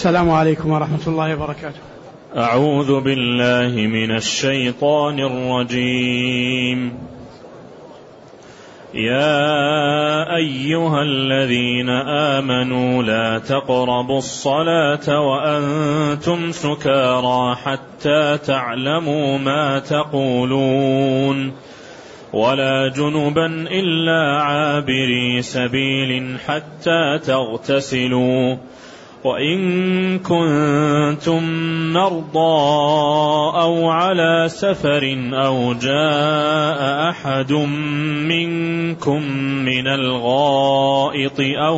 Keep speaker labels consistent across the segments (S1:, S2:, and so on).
S1: السلام عليكم ورحمة الله وبركاته.
S2: أعوذ بالله من الشيطان الرجيم. يا أيها الذين آمنوا لا تقربوا الصلاة وأنتم سكارى حتى تعلموا ما تقولون ولا جنبا إلا عابري سبيل حتى تغتسلوا وإن كنتم مرضى أو على سفر أو جاء أحد منكم من الغائط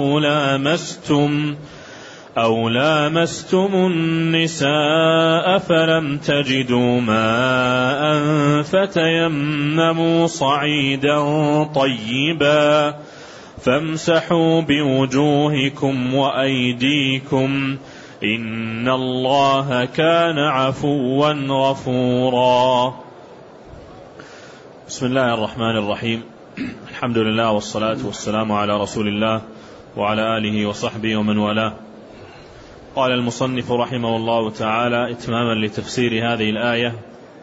S2: أو لامستم النساء فلم تجدوا ماء فتيمموا صعيدا طيبا فامسحوا بوجوهكم وأيديكم إن الله كان عفوا غفورا. بسم الله الرحمن الرحيم. الحمد لله والصلاة والسلام على رسول الله وعلى آله وصحبه ومن والاه. قال المصنف رحمه الله تعالى إتماما لتفسير هذه الآية: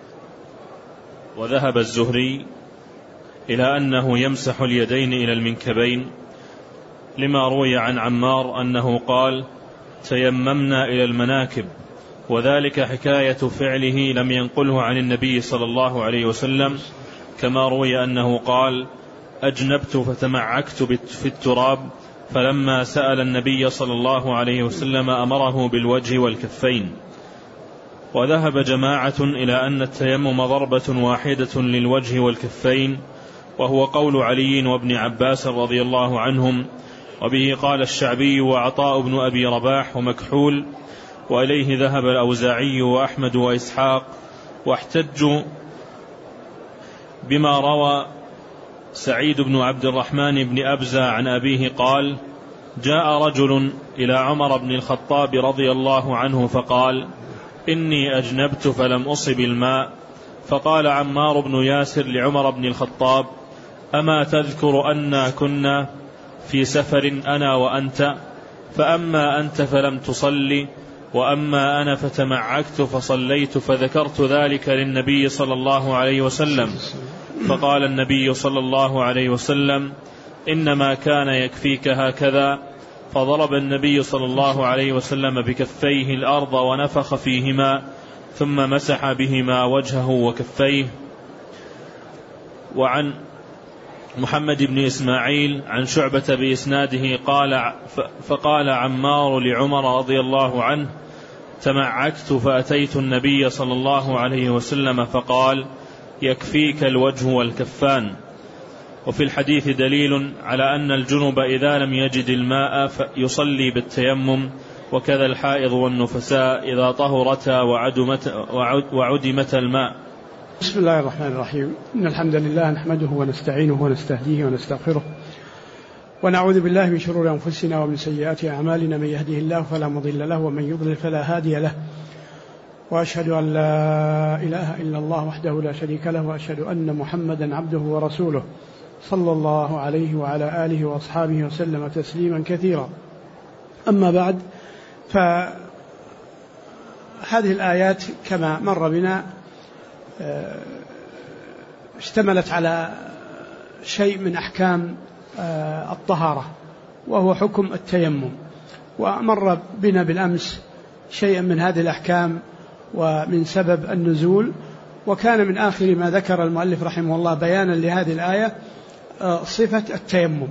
S2: وذهب الزهري إلى أنه يمسح اليدين إلى المنكبين لما روي عن عمار أنه قال: تيممنا إلى المناكب، وذلك حكاية فعله لم ينقله عن النبي صلى الله عليه وسلم، كما روي أنه قال: أجنبت فتمعكت في التراب، فلما سأل النبي صلى الله عليه وسلم أمره بالوجه والكفين. وذهب جماعة إلى أن التيمم ضربة واحدة للوجه والكفين، وهو قول علي وابن عباس رضي الله عنهم، وبه قال الشعبي وعطاء بن أبي رباح ومكحول، وإليه ذهب الأوزاعي وأحمد وإسحاق، واحتجوا بما روى سعيد بن عبد الرحمن بن أبزة عن أبيه قال: جاء رجل إلى عمر بن الخطاب رضي الله عنه فقال: إني أجنبت فلم أصب الماء. فقال عمار بن ياسر لعمر بن الخطاب: أما تذكر أنا كنا في سفر أنا وأنت، فأما أنت فلم تصلي وأما أنا فتمعكت فصليت، فذكرت ذلك للنبي صلى الله عليه وسلم، فقال النبي صلى الله عليه وسلم: إنما كان يكفيك هكذا. فضرب النبي صلى الله عليه وسلم بكفيه الأرض ونفخ فيهما ثم مسح بهما وجهه وكفيه. وعن محمد بن إسماعيل عن شعبة بإسناده قال: فقال عمار لعمر رضي الله عنه: تمعكت فأتيت النبي صلى الله عليه وسلم فقال: يكفيك الوجه والكفان. وفي الحديث دليل على أن الجنب إذا لم يجد الماء يصلي بالتيمم، وكذا الحائض والنفساء إذا طهرتا وعدمت الماء.
S1: بسم الله الرحمن الرحيم. إن الحمد لله نحمده ونستعينه ونستهديه ونستغفره، ونعوذ بالله من شرور أنفسنا ومن سيئات أعمالنا، من يهده الله فلا مضل له ومن يضلل فلا هادي له، وأشهد أن لا إله إلا الله وحده لا شريك له، وأشهد أن محمدا عبده ورسوله صلى الله عليه وعلى آله وأصحابه وسلم تسليما كثيرا. أما بعد، فهذه الآيات كما مر بنا اشتملت على شيء من أحكام الطهارة، وهو حكم التيمم، ومر بنا بالأمس شيئا من هذه الأحكام ومن سبب النزول. وكان من آخر ما ذكر المؤلف رحمه الله بيانا لهذه الآية صفة التيمم،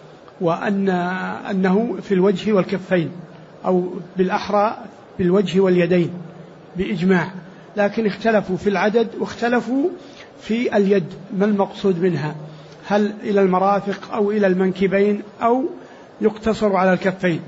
S1: وأنه في الوجه والكفين، أو بالأحرى بالوجه واليدين بإجماع، لكن اختلفوا في العدد واختلفوا في اليد ما المقصود منها، هل إلى المرافق أو إلى المنكبين أو يقتصر على الكفين.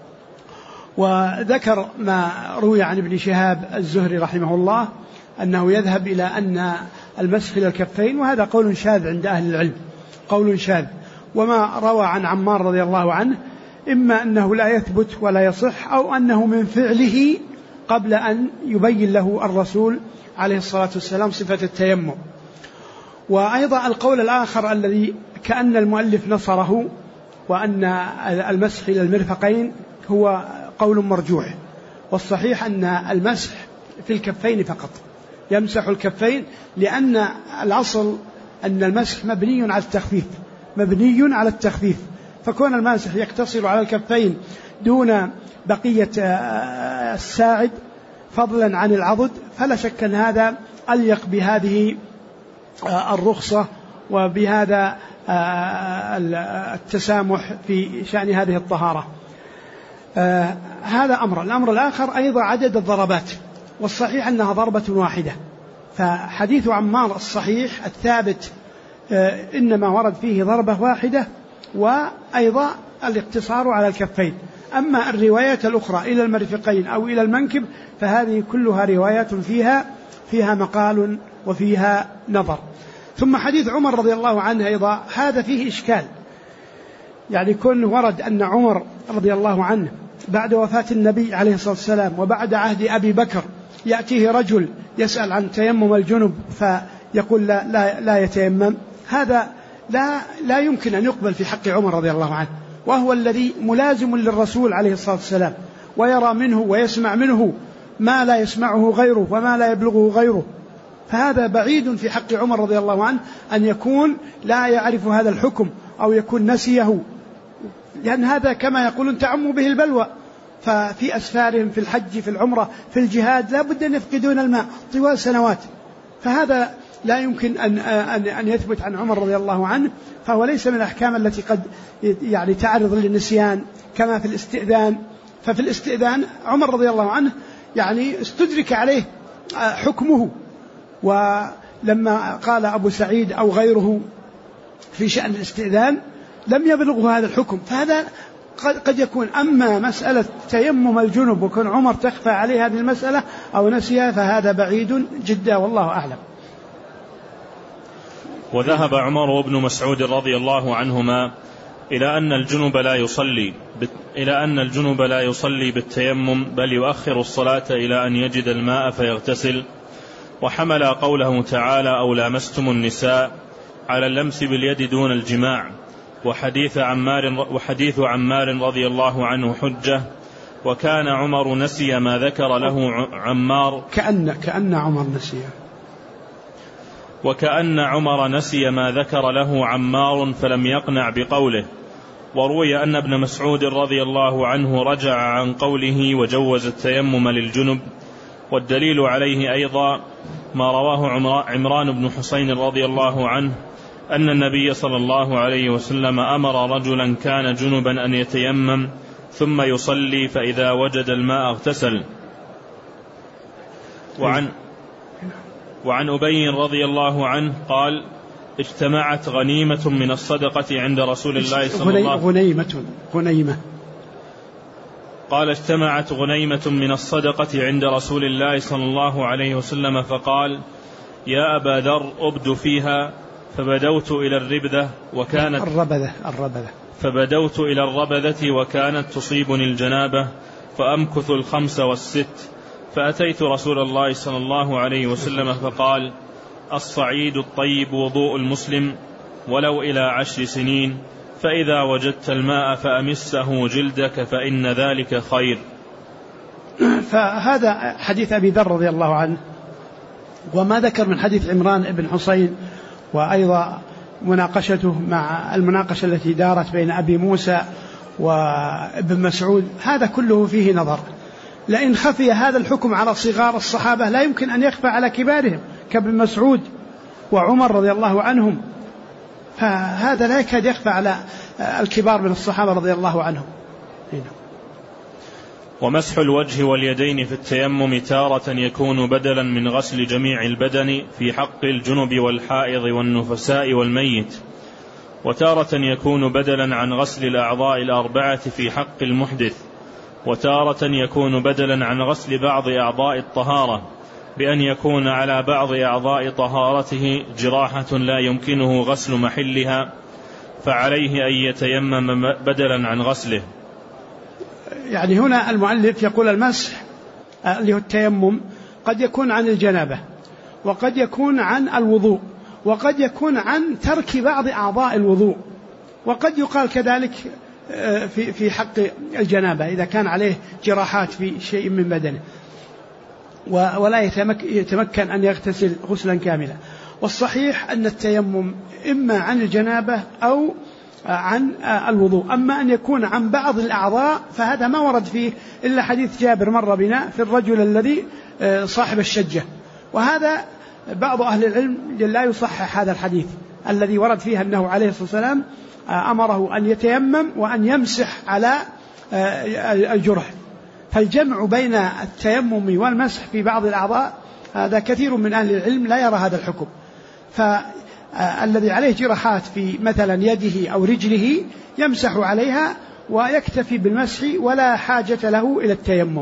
S1: وذكر ما روي عن ابن شهاب الزهري رحمه الله أنه يذهب إلى أن المسح إلى الكفين، وهذا قول شاذ عند أهل العلم، قول شاذ. وما روى عن عمار رضي الله عنه إما أنه لا يثبت ولا يصح، أو أنه من فعله قبل أن يبين له الرسول عليه الصلاة والسلام صفة التيمم. وأيضا القول الآخر الذي كأن المؤلف نصره، وأن المسح إلى المرفقين، هو قول مرجوح، والصحيح أن المسح في الكفين فقط، يمسح الكفين، لأن الأصل أن المسح مبني على التخفيف، فكون الماسح يقتصر على الكفين دون بقية الساعد فضلا عن العضد، فلا شك أن هذا أليق بهذه الرخصة وبهذا التسامح في شأن هذه الطهارة. هذا أمر. الأمر الآخر أيضا عدد الضربات، والصحيح أنها ضربة واحدة، فحديث عمار الصحيح الثابت إنما ورد فيه ضربة واحدة، وأيضا الاقتصار على الكفين. أما الروايات الأخرى إلى المرفقين أو إلى المنكب فهذه كلها روايات فيها مقال وفيها نظر. ثم حديث عمر رضي الله عنه أيضا هذا فيه إشكال، يعني كون ورد أن عمر رضي الله عنه بعد وفاة النبي عليه الصلاة والسلام وبعد عهد أبي بكر يأتيه رجل يسأل عن تيمم الجنب فيقول لا يتيمم، هذا لا يمكن أن يقبل في حق عمر رضي الله عنه، وهو الذي ملازم للرسول عليه الصلاة والسلام ويرى منه ويسمع منه ما لا يسمعه غيره وما لا يبلغه غيره، فهذا بعيد في حق عمر رضي الله عنه أن يكون لا يعرف هذا الحكم أو يكون نسيه، لأن هذا كما يقولون تعم به البلوى. ففي أسفارهم في الحج في العمرة في الجهاد لا بد أن يفقدون الماء طوال سنوات، فهذا لا يمكن أن يثبت عن عمر رضي الله عنه، فهو ليس من الأحكام التي قد يعني تعرض للنسيان كما في الاستئذان. ففي الاستئذان عمر رضي الله عنه يعني استدرك عليه حكمه، ولما قال أبو سعيد أو غيره في شأن الاستئذان لم يبلغه هذا الحكم، فهذا قد يكون. أما مسألة تيمم الجنب وكون عمر تخفى عليه هذه المسألة أو نسيها فهذا بعيد جدا والله أعلم.
S2: وذهب عمر وابن مسعود رضي الله عنهما إلى أن الجنب لا يصلي بالتيمم، بل يؤخر الصلاة إلى أن يجد الماء فيغتسل، وحمل قوله تعالى أو لامستم النساء على اللمس باليد دون الجماع، وحديث عمار رضي الله عنه حجة، وكان عمر نسي ما ذكر له عمار وكأن عمر نسي ما ذكر له عمار فلم يقنع بقوله. وروي أن ابن مسعود رضي الله عنه رجع عن قوله وجوز التيمم للجنب، والدليل عليه أيضا ما رواه عمران بن حسين رضي الله عنه أن النبي صلى الله عليه وسلم أمر رجلا كان جنبا أن يتيمم ثم يصلي فإذا وجد الماء اغتسل. وعن أبي رضي الله عنه قال اجتمعت غنيمة من الصدقة عند رسول الله صلى الله عليه وسلم قال اجتمعت غنيمة من الصدقة عند رسول الله صلى الله عليه وسلم فقال يا أبا ذر أبد فيها، فبدوت إلى الربذة وكانت تصيبني الجنابة فأمكث 5 و6، فأتيت رسول الله صلى الله عليه وسلم فقال الصعيد الطيب وضوء المسلم ولو إلى 10 سنين، فإذا وجدت الماء فأمسه جلدك فإن ذلك خير.
S1: فهذا حديث أبي ذر رضي الله عنه، وما ذكر من حديث عمران بن حسين، وأيضا مناقشته مع المناقشة التي دارت بين أبي موسى وابن مسعود، هذا كله فيه نظر. لأن خفي هذا الحكم على صغار الصحابة لا يمكن أن يخفى على كبارهم كابن مسعود وعمر رضي الله عنهم، فهذا لا يكاد يخفى على الكبار من الصحابة رضي الله عنهم.
S2: ومسح الوجه واليدين في التيمم تارة يكون بدلا من غسل جميع البدن في حق الجنب والحائض والنفساء والميت، وتارة يكون بدلا عن غسل الأعضاء 4 في حق المحدث، وتارة يكون بدلا عن غسل بعض أعضاء الطهارة بأن يكون على بعض أعضاء طهارته جراحة لا يمكنه غسل محلها، فعليه أن يتيمم بدلا عن غسله.
S1: يعني هنا المؤلف يقول المسح اللي هو التيمم قد يكون عن الجنابة، وقد يكون عن الوضوء، وقد يكون عن ترك بعض أعضاء الوضوء، وقد يقال كذلك في حق الجنابة إذا كان عليه جراحات في شيء من بدنه ولا يتمكن أن يغتسل غسلا كاملا. والصحيح أن التيمم إما عن الجنابة أو عن الوضوء. أما أن يكون عن بعض الأعضاء فهذا ما ورد فيه إلا حديث جابر مر بنا في الرجل الذي صاحب الشجة، وهذا بعض أهل العلم لا يصحح هذا الحديث الذي ورد فيه أنه عليه الصلاة والسلام أمره أن يتيمم وأن يمسح على الجرح. فالجمع بين التيمم والمسح في بعض الأعضاء هذا كثير من أهل العلم لا يرى هذا الحكم. فالذي عليه جراحات في مثلا يده أو رجله يمسح عليها ويكتفي بالمسح ولا حاجة له إلى التيمم.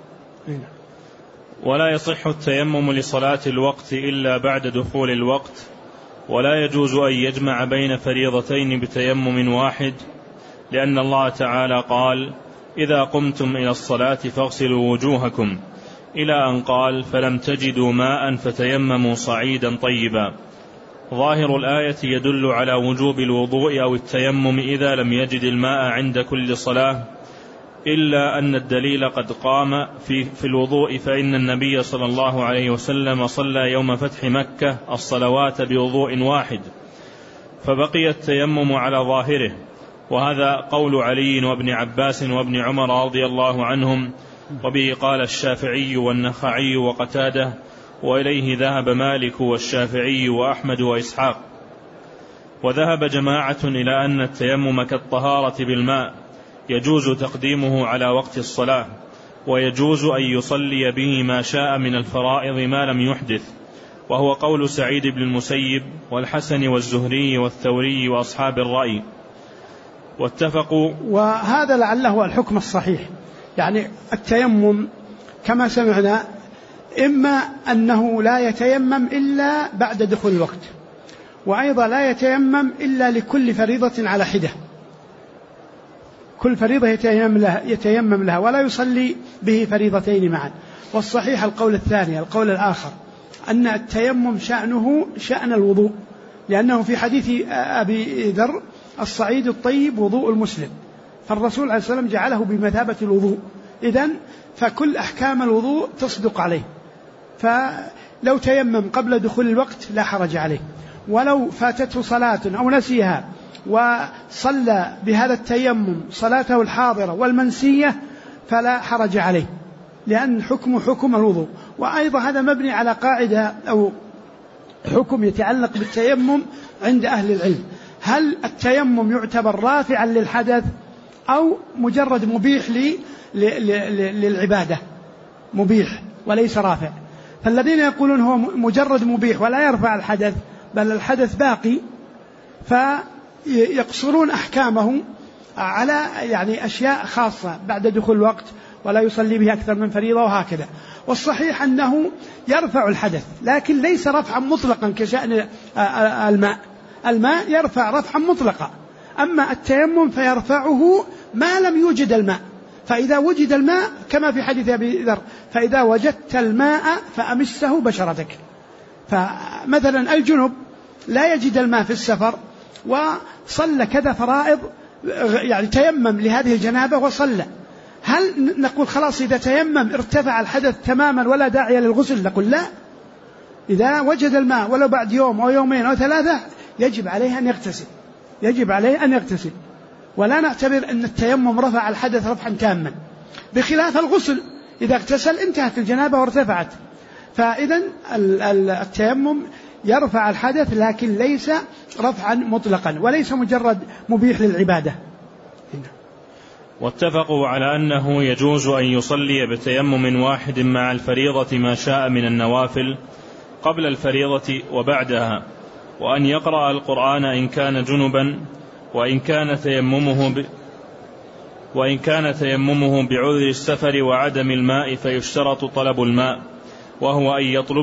S2: ولا يصح التيمم لصلاة الوقت إلا بعد دخول الوقت، ولا يجوز أن يجمع بين فريضتين بتيمم واحد، لأن الله تعالى قال: إذا قمتم إلى الصلاة فاغسلوا وجوهكم، إلى أن قال: فلم تجدوا ماء فتيمموا صعيدا طيبا. ظاهر الآية يدل على وجوب الوضوء أو التيمم إذا لم يجد الماء عند كل صلاة، إلا أن الدليل قد قام في الوضوء، فإن النبي صلى الله عليه وسلم صلى يوم فتح مكة الصلوات بوضوء واحد، فبقي التيمم على ظاهره، وهذا قول علي وابن عباس وابن عمر رضي الله عنهم، وبه قال الشافعي والنخعي وقتاده، وإليه ذهب مالك والشافعي وأحمد وإسحاق. وذهب جماعة إلى أن التيمم كالطهارة بالماء، يجوز تقديمه على وقت الصلاة، ويجوز أن يصلي به ما شاء من الفرائض ما لم يحدث، وهو قول سعيد بن المسيب والحسن والزهري والثوري وأصحاب الرأي، واتفقوا.
S1: وهذا لعله الحكم الصحيح، يعني التيمم كما سمعنا إما أنه لا يتيمم إلا بعد دخول الوقت، وأيضا لا يتيمم إلا لكل فريضة على حدة، كل فريضة يتيمم لها ولا يصلي به فريضتين معا. والصحيح القول الثاني، القول الآخر، أن التيمم شأنه شأن الوضوء، لأنه في حديث أبي ذر: الصعيد الطيب وضوء المسلم، فالرسول عليه الصلاة والسلام جعله بمثابة الوضوء، إذن فكل أحكام الوضوء تصدق عليه. فلو تيمم قبل دخول الوقت لا حرج عليه، ولو فاتته صلاة أو نسيها وصلى بهذا التيمم صلاته الحاضرة والمنسية فلا حرج عليه، لأن حكم حكم الوضوء. وأيضا هذا مبني على قاعدة أو حكم يتعلق بالتيمم عند أهل العلم: هل التيمم يعتبر رافعا للحدث أو مجرد مبيح للعبادة، مبيح وليس رافع؟ فالذين يقولون هو مجرد مبيح ولا يرفع الحدث بل الحدث باقي، فيقصرون أحكامه على يعني أشياء خاصة بعد دخول الوقت، ولا يصلي به أكثر من فريضة وهكذا. والصحيح أنه يرفع الحدث لكن ليس رفعا مطلقا كشأن الماء يرفع رفعا مطلقا، أما التيمم فيرفعه ما لم يوجد الماء. فإذا وجد الماء كما في حديث أبي ذر: فإذا وجدت الماء فأمسه بشرتك. فمثلا الجنب لا يجد الماء في السفر وصلى كذا فرائض، يعني تيمم لهذه الجنابة وصلى، هل نقول خلاص إذا تيمم ارتفع الحدث تماما ولا داعي للغسل؟ نقول لا، إذا وجد الماء ولو بعد يوم أو يومين أو ثلاثة يجب عليه أن يغتسل، يجب عليه أن يغتسل، ولا نعتبر أن التيمم رفع الحدث رفعا تاما، بخلاف الغسل إذا اغتسل انتهت الجنابة وارتفعت. فإذا التيمم يرفع الحدث لكن ليس رفعا مطلقا وليس مجرد مبيح للعبادة.
S2: واتفقوا على أنه يجوز أن يصلي بتيمم واحد مع الفريضة ما شاء من النوافل قبل الفريضة وبعدها، وأن يقرأ القرآن إن كان جنبا، وإن كان تيممه بعذر السفر وعدم الماء فيشترط طلب الماء، وهو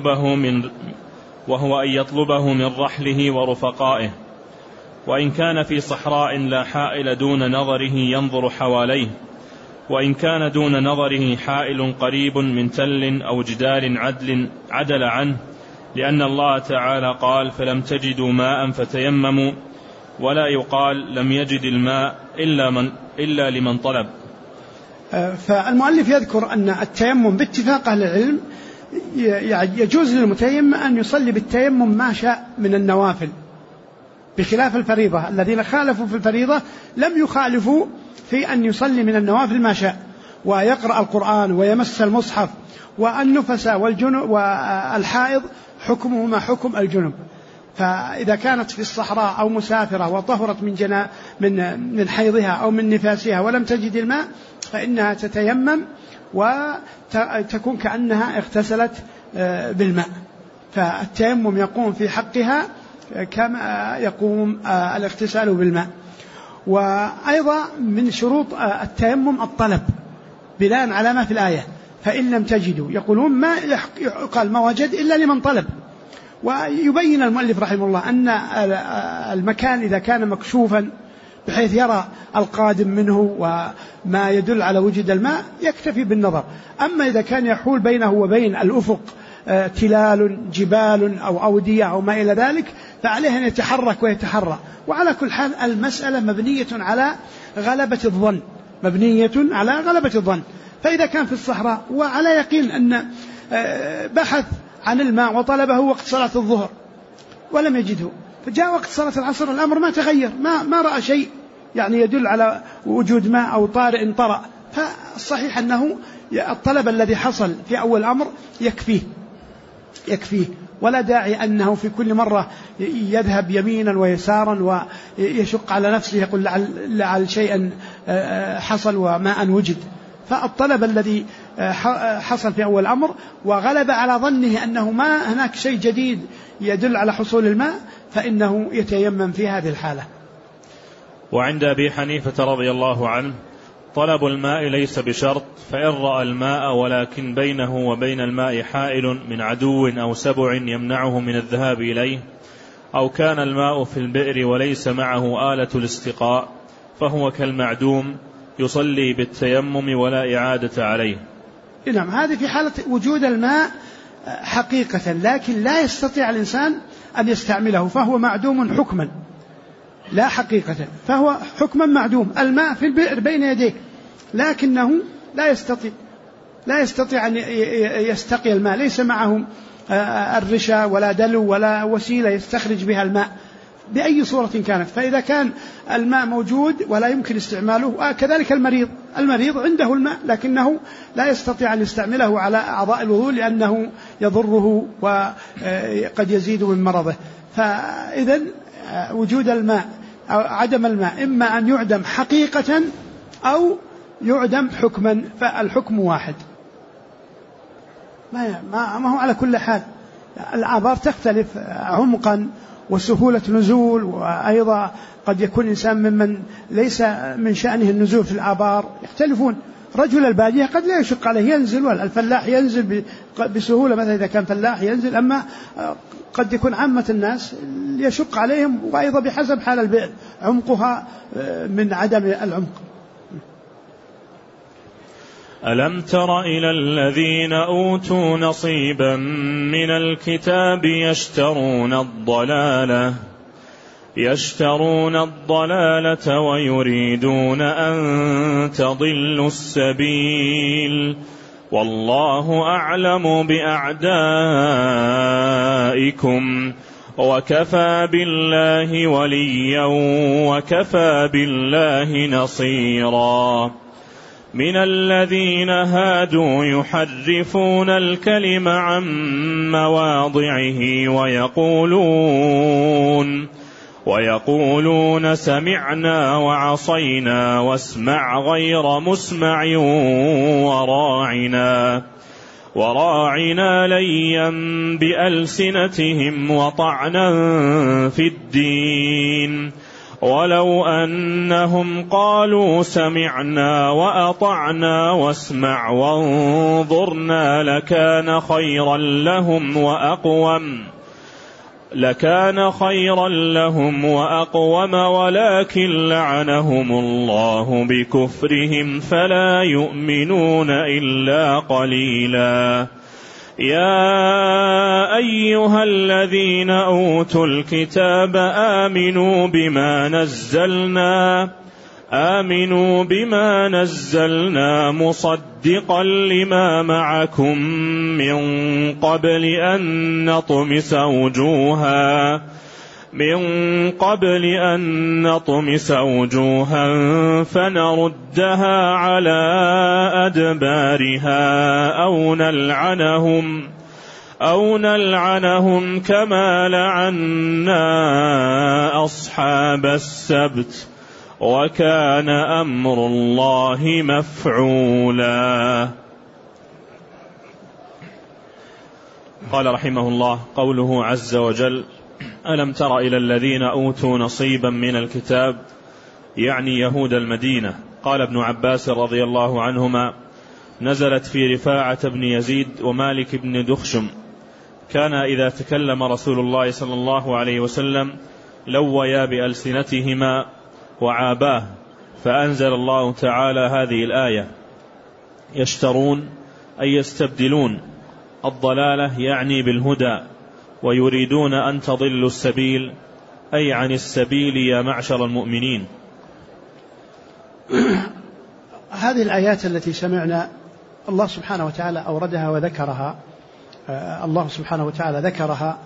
S2: أن يطلبه من رحله ورفقائه، وإن كان في صحراء لا حائل دون نظره ينظر حواليه، وإن كان دون نظره حائل قريب من تل أو جدار عدل عنه، لأن الله تعالى قال: فلم تجدوا ماء فتيمموا، ولا يقال لم يجد الماء إلا لمن طلب.
S1: فالمؤلف يذكر أن التيمم باتفاق أهل العلم يجوز للمتيمم أن يصلي بالتيمم ما شاء من النوافل، بخلاف الفريضة. الذين خالفوا في الفريضة لم يخالفوا في أن يصلي من النوافل ما شاء، ويقرأ القرآن ويمس المصحف. والنفس والجنب والحائض حكمهما حكم الجنب، فإذا كانت في الصحراء أو مسافرة وطهرت من حيضها أو من نفاسها ولم تجد الماء فإنها تتيمم وتكون كأنها اغتسلت بالماء. فالتيمم يقوم في حقها كما يقوم الاغتسال بالماء. وأيضا من شروط التيمم الطلب بناء على ما في الآية، فإن لم تجدوا يقولون ما يقال ما وجد إلا لمن طلب. ويبين المؤلف رحمه الله أن المكان إذا كان مكشوفا بحيث يرى القادم منه وما يدل على وجود الماء يكتفي بالنظر. أما إذا كان يحول بينه وبين الأفق تلال جبال أو أودية أو ما إلى ذلك فعليه أن يتحرك ويتحرى. وعلى كل حال المسألة مبنية على غلبة الظن. فإذا كان في الصحراء وعلى يقين أن بحث عن الماء وطلبه وقت صلاة الظهر ولم يجده، فجاء وقت صلاة العصر الأمر ما تغير، ما رأى شيء يعني يدل على وجود ماء أو طارئ طرأ، فالصحيح أنه الطلب الذي حصل في أول الأمر يكفيه، ولا داعي أنه في كل مرة يذهب يمينا ويسارا ويشق على نفسه يقول لعل شيئا حصل وماء وجد. فالطلب الذي حصل في أول الأمر وغلب على ظنه أنه ما هناك شيء جديد يدل على حصول الماء فإنه يتيمم في هذه الحالة.
S2: وعند أبي حنيفة رضي الله عنه طلب الماء ليس بشرط، فإن رأى الماء ولكن بينه وبين الماء حائل من عدو أو سبع يمنعه من الذهاب إليه، أو كان الماء في البئر وليس معه آلة الاستقاء، فهو كالمعدوم يصلي بالتيمم ولا إعادة عليه.
S1: نعم، هذه في حالة وجود الماء حقيقة، لكن لا يستطيع الإنسان أن يستعمله، فهو معدوم حكما لا حقيقة، فهو حكما معدوم. الماء في البئر بين يديه لكنه لا يستطيع أن يستقي الماء، ليس معه الرشا ولا دلو ولا وسيلة يستخرج بها الماء بأي صورة كانت. فإذا كان الماء موجود ولا يمكن استعماله، كذلك المريض عنده الماء لكنه لا يستطيع أن يستعمله على أعضاء الوضوء لأنه يضره وقد يزيد من مرضه. فإذا وجود الماء أو عدم الماء إما أن يعدم حقيقة أو يعدم حكما، فالحكم واحد. ما هو على كل حال الآبار تختلف عمقا وسهولة نزول، وأيضا قد يكون إنسان ممن ليس من شأنه النزول في الآبار يختلفون. رجل البادية قد لا يشق عليه ينزل، والفلاح ينزل بسهولة مثلا إذا كان فلاح ينزل، أما قد يكون عامة الناس يشق عليهم، وأيضا بحسب حال البئر عمقها من عدم العمق.
S2: ألم تر إلى الذين أوتوا نصيبا من الكتاب يشترون الضلالة ويريدون أن تضلوا السبيل، والله أعلم بأعدائكم وكفى بالله وليا وكفى بالله نصيرا. من الذين هادوا يحرفون الكلم عن مواضعه ويقولون سمعنا وعصينا واسمع غير مسمع وراعنا ليا بألسنتهم وطعنا في الدين، ولو أنهم قالوا سمعنا وأطعنا واسمع وانظرنا لكان خيرا لهم وأقوم ولكن لعنهم الله بكفرهم فلا يؤمنون إلا قليلا. يا أيها الذين أوتوا الكتاب آمنوا بما نزلنا مصدقا لما معكم من قبل أن نطمس وجوها فنردها على أدبارها أو نلعنهم كما لعنا أصحاب السبت وكان أمر الله مفعولا. قال رحمه الله: قوله عز وجل: ألم تر إلى الذين أوتوا نصيبا من الكتاب، يعني يهود المدينة. قال ابن عباس رضي الله عنهما: نزلت في رفاعة بن يزيد ومالك بن دخشم، كان إذا تكلم رسول الله صلى الله عليه وسلم لويا بألسنتهما وعاباه، فأنزل الله تعالى هذه الآية: يشترون أي يستبدلون الضلالة يعني بالهدى، ويريدون أن تضلوا السبيل أي عن السبيل يا معشر المؤمنين.
S1: هذه الآيات التي سمعنا الله سبحانه وتعالى أوردها وذكرها، الله سبحانه وتعالى ذكرها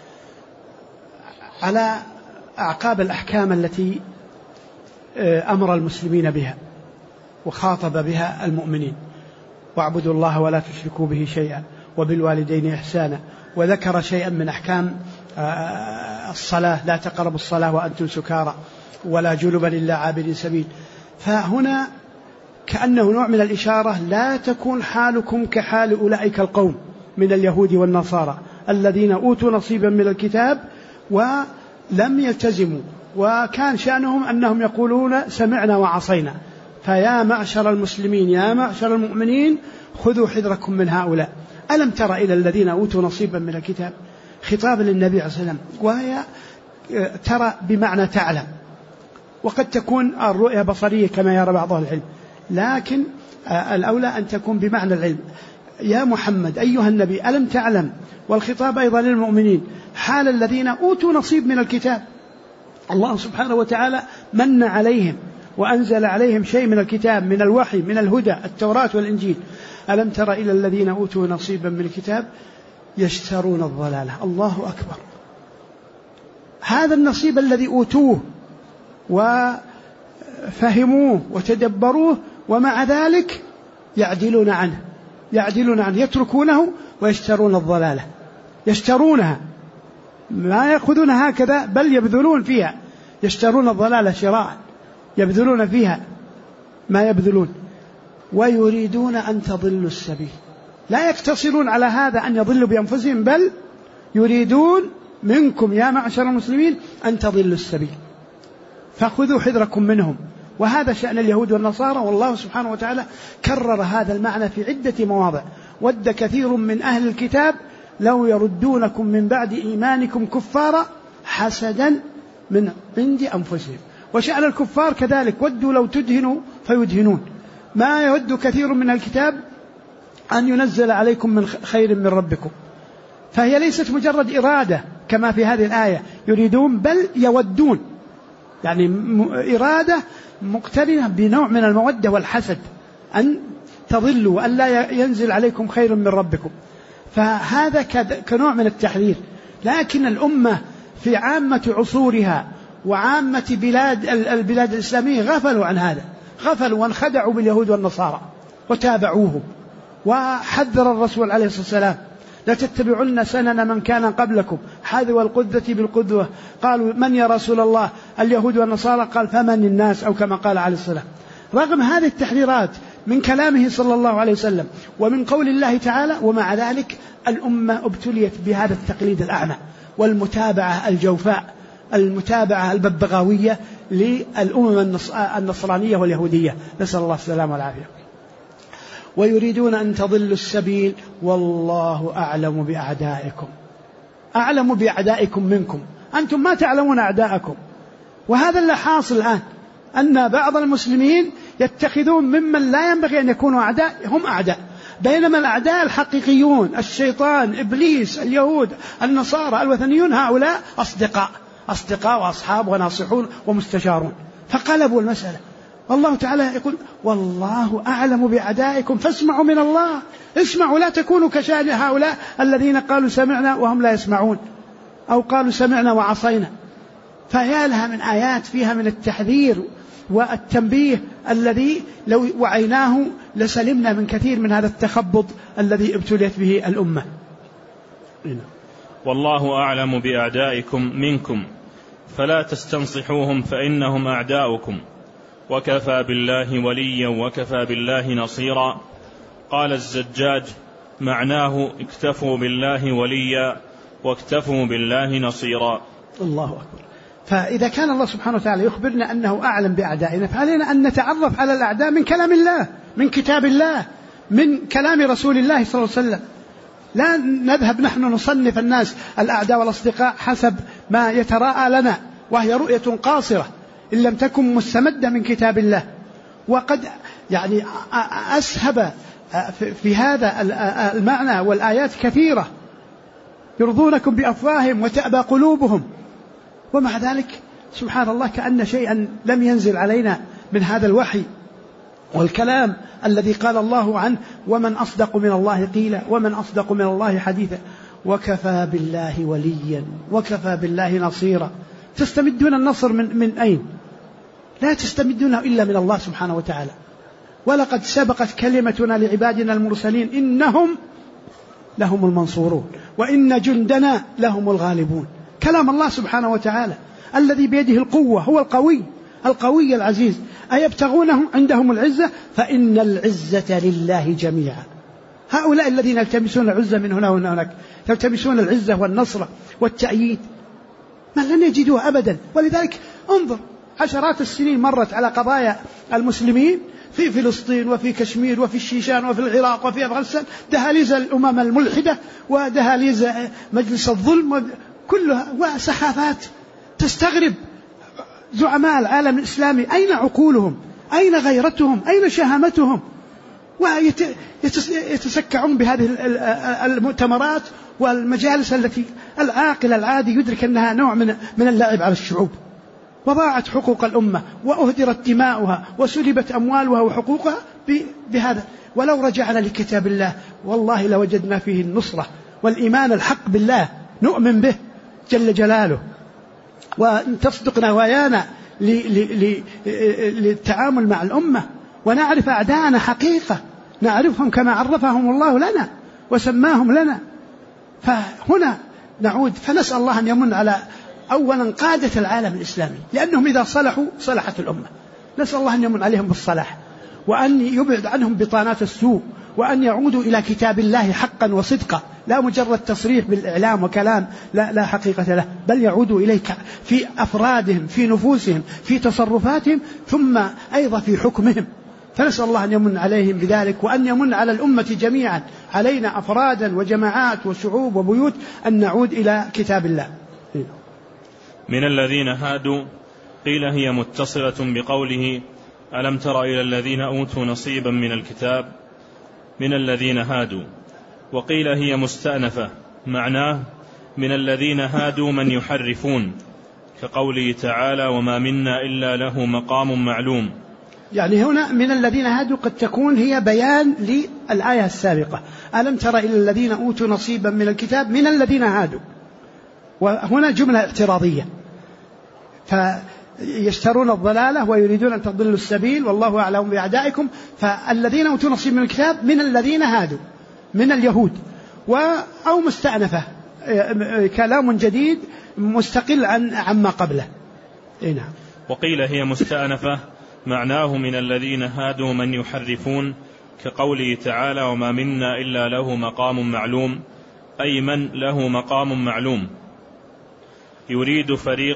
S1: على أعقاب الأحكام التي أمر المسلمين بها وخاطب بها المؤمنين: واعبدوا الله ولا تشركوا به شيئا وبالوالدين إحسانا، وذكر شيئا من أحكام الصلاة: لا تقربوا الصلاة وأنتم سكارى ولا جنبا إلا عابرين سبيل. فهنا كأنه نوع من الإشارة: لا تكون حالكم كحال أولئك القوم من اليهود والنصارى الذين أوتوا نصيبا من الكتاب ولم يلتزموا، وكان شأنهم أنهم يقولون سمعنا وعصينا. فيا معشر المسلمين، يا معشر المؤمنين، خذوا حذركم من هؤلاء. ألم تر إلى الذين أوتوا نصيبا من الكتاب، خطاب للنبي عليه الصلاة والسلام، وهي ترى بمعنى تعلم، وقد تكون الرؤية بصرية كما يرى بعض العلم، لكن الأولى أن تكون بمعنى العلم. يا محمد أيها النبي ألم تعلم، والخطاب أيضا للمؤمنين، حال الذين أوتوا نصيب من الكتاب. الله سبحانه وتعالى من عليهم وأنزل عليهم شيء من الكتاب، من الوحي، من الهدى، التوراة والإنجيل. ألم تر إلى الذين أوتوا نصيبا من الكتاب يشترون الضلالة. الله أكبر! هذا النصيب الذي أوتوه وفهموه وتدبروه، ومع ذلك يعدلون عنه، يتركونه ويشترون الضلالة، يشترونها، ما يأخذون هكذا بل يبذلون فيها، يشترون الضلالة شراء، يبذلون فيها ما يبذلون، ويريدون أن تضلوا السبيل. لا يقتصرون على هذا أن يضلوا بأنفسهم، بل يريدون منكم يا معشر المسلمين أن تضلوا السبيل، فخذوا حذركم منهم. وهذا شأن اليهود والنصارى، والله سبحانه وتعالى كرر هذا المعنى في عدة مواضع: ود كثير من أهل الكتاب لو يردونكم من بعد إيمانكم كفارا حسدا من عند أنفسهم. وشأن الكفار كذلك: ودوا لو تدهنوا فيدهنون. ما يود كثير من الكتاب أن ينزل عليكم من خير من ربكم. فهي ليست مجرد إرادة كما في هذه الآية يريدون، بل يودون، يعني إرادة مقترنة بنوع من المودة والحسد، أن تضلوا وأن لا ينزل عليكم خير من ربكم. فهذا كنوع من التحذير. لكن الأمة في عامة عصورها وعامة البلاد الإسلامية غفلوا عن هذا، غفلوا وانخدعوا باليهود والنصارى وتابعوهم. وحذر الرسول عليه الصلاة والسلام: لا تتبعن سنن من كان قبلكم حذو القذة بالقذوة. قالوا: من يا رسول الله؟ اليهود والنصارى. قال: فمن الناس، أو كما قال عليه الصلاة. رغم هذه التحذيرات من كلامه صلى الله عليه وسلم ومن قول الله تعالى، ومع ذلك الأمة ابتليت بهذا التقليد الأعمى والمتابعة الجوفاء، المتابعة الببغاوية للأمم النصرانية واليهودية، نسأل الله السلامة والعافية. ويريدون أن تضلوا السبيل والله أعلم بأعدائكم. أعلم بأعدائكم منكم، أنتم ما تعلمون أعداءكم. وهذا اللي حاصل الآن، أن بعض المسلمين يتخذون ممن لا ينبغي أن يكونوا أعداء هم أعداء، بينما الأعداء الحقيقيون الشيطان إبليس اليهود النصارى الوثنيون هؤلاء أصدقاء وأصحاب وناصحون ومستشارون، فقلبوا المسألة. والله تعالى يقول والله أعلم بأعدائكم فاسمعوا من الله، اسمعوا لا تكونوا كشان هؤلاء الذين قالوا سمعنا وهم لا يسمعون، أو قالوا سمعنا وعصينا. فيا لها من آيات فيها من التحذير والتنبيه الذي لو وعيناه لسلمنا من كثير من هذا التخبط الذي ابتليت به الأمة.
S2: والله أعلم بأعدائكم منكم فلا تستنصحوهم فإنهم أعداؤكم وكفى بالله وليا وكفى بالله نصيرا. قال الزجاج معناه اكتفوا بالله وليا واكتفوا بالله نصيرا.
S1: الله أكبر. فإذا كان الله سبحانه وتعالى يخبرنا أنه أعلم بأعدائنا، فعلينا أن نتعرف على الأعداء من كلام الله، من كتاب الله، من كلام رسول الله صلى الله عليه وسلم. لا نذهب نحن نصنف الناس الأعداء والأصدقاء حسب ما يتراءى لنا، وهي رؤية قاصرة إن لم تكن مستمدة من كتاب الله. وقد يعني أسهب في هذا المعنى والآيات كثيرة، يرضونكم بأفواههم وتأبى قلوبهم، ومع ذلك سبحان الله كأن شيئا لم ينزل علينا من هذا الوحي والكلام الذي قال الله عنه ومن أصدق من الله قيلا ومن أصدق من الله حديثا وكفى بالله وليا وكفى بالله نصيرا. تستمدون النصر من أين؟ لا تستمدونه إلا من الله سبحانه وتعالى. ولقد سبقت كلمتنا لعبادنا المرسلين إنهم لهم المنصورون وإن جندنا لهم الغالبون. كلام الله سبحانه وتعالى الذي بيده القوة، هو القوي العزيز. أيبتغونهم عندهم العزة فإن العزة لله جميعا. هؤلاء الذين يلتمسون العزة من هنا وهناك، يلتمسون العزة والنصر والتأييد، ما لن يجدوه أبدا. ولذلك انظر عشرات السنين مرت على قضايا المسلمين في فلسطين وفي كشمير وفي الشيشان وفي العراق وفي أفغانستان، دهاليز الأمم الملحدة ودهاليز مجلس الظلم كلها، وسحافات تستغرب زعماء العالم الإسلامي أين عقولهم؟ أين غيرتهم؟ أين شهامتهم؟ ويتسكعون بهذه المؤتمرات والمجالس التي العاقل العادي يدرك أنها نوع من اللعب على الشعوب. وضاعت حقوق الأمة وأهدرت دماؤها وسلبت أموالها وحقوقها بهذا. ولو رجعنا لكتاب الله والله لوجدنا فيه النصرة والإيمان الحق بالله، نؤمن به جل جلاله، وتصدق نوايانا للتعامل مع الأمة، ونعرف أعداءنا حقيقة، نعرفهم كما عرفهم الله لنا وسماهم لنا. فهنا نعود فنسأل الله أن يمن على أولا قادة العالم الإسلامي، لأنهم إذا صلحوا صلحت الأمة. نسأل الله أن يمن عليهم بالصلاح، وأن يبعد عنهم بطانات السوء، وأن يعودوا إلى كتاب الله حقا وصدقا، لا مجرد تصريح بالإعلام وكلام لا حقيقة له، بل يعودوا إليك في أفرادهم، في نفوسهم، في تصرفاتهم، ثم أيضا في حكمهم. فنسأل الله أن يمن عليهم بذلك، وأن يمن على الأمة جميعا، علينا أفرادا وجماعات وشعوب وبيوت، أن نعود إلى كتاب الله.
S2: من الذين هادوا قيل هي متصلة بقوله ألم تر إلى الذين أوتوا نصيبا من الكتاب من الذين هادوا، وقيل هي مستأنفة معناه من الذين هادوا من يحرفون، كقوله تعالى وما منا إلا له مقام معلوم.
S1: يعني هنا من الذين هادوا قد تكون هي بيان للآية السابقة ألم تر إلى الذين أوتوا نصيبا من الكتاب من الذين هادوا، وهنا جملة اعتراضية، فيشترون الضلالة ويريدون أن تضلوا السبيل والله أعلم بأعدائكم. فالذين أوتوا نصيب من الكتاب من الذين هادوا من اليهود، أو مستأنفة كلام جديد مستقل عما قبله. نعم.
S2: وقيل هي مستأنفة معناه من الذين هادوا من يحرفون، كقوله تعالى وما منا إلا له مقام معلوم، أي من له مقام معلوم. يريد فريق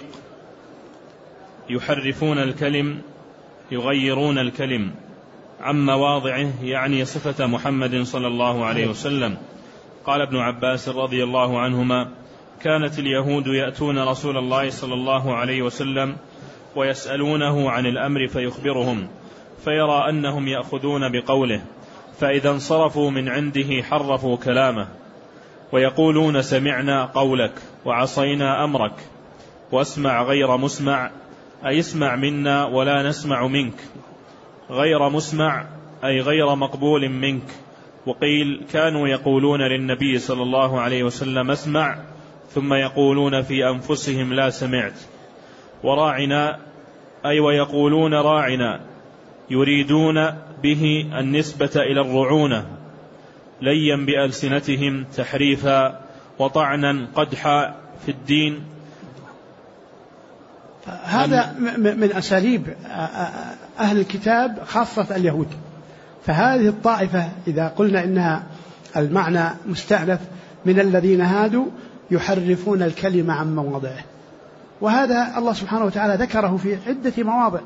S2: يحرفون الكلم يغيرون الكلم عن مواضعه، يعني صفة محمد صلى الله عليه وسلم. قال ابن عباس رضي الله عنهما كانت اليهود يأتون رسول الله صلى الله عليه وسلم ويسألونه عن الأمر فيخبرهم، فيرى أنهم يأخذون بقوله، فإذا انصرفوا من عنده حرفوا كلامه، ويقولون سمعنا قولك وعصينا أمرك، واسمع غير مسمع أي اسمع منا ولا نسمع منك، غير مسمع أي غير مقبول منك. وقيل كانوا يقولون للنبي صلى الله عليه وسلم اسمع، ثم يقولون في أنفسهم لا سمعت. وراعنا أي ويقولون راعنا، يريدون به النسبة إلى الرعونة، ليا بألسنتهم تحريفا وطعنا قدحا في الدين.
S1: هذا من أساليب أهل الكتاب خاصة اليهود. فهذه الطائفة إذا قلنا إنها المعنى مستأنف من الذين هادوا يحرفون الكلمة عن مواضعه، وهذا الله سبحانه وتعالى ذكره في عدة مواضع.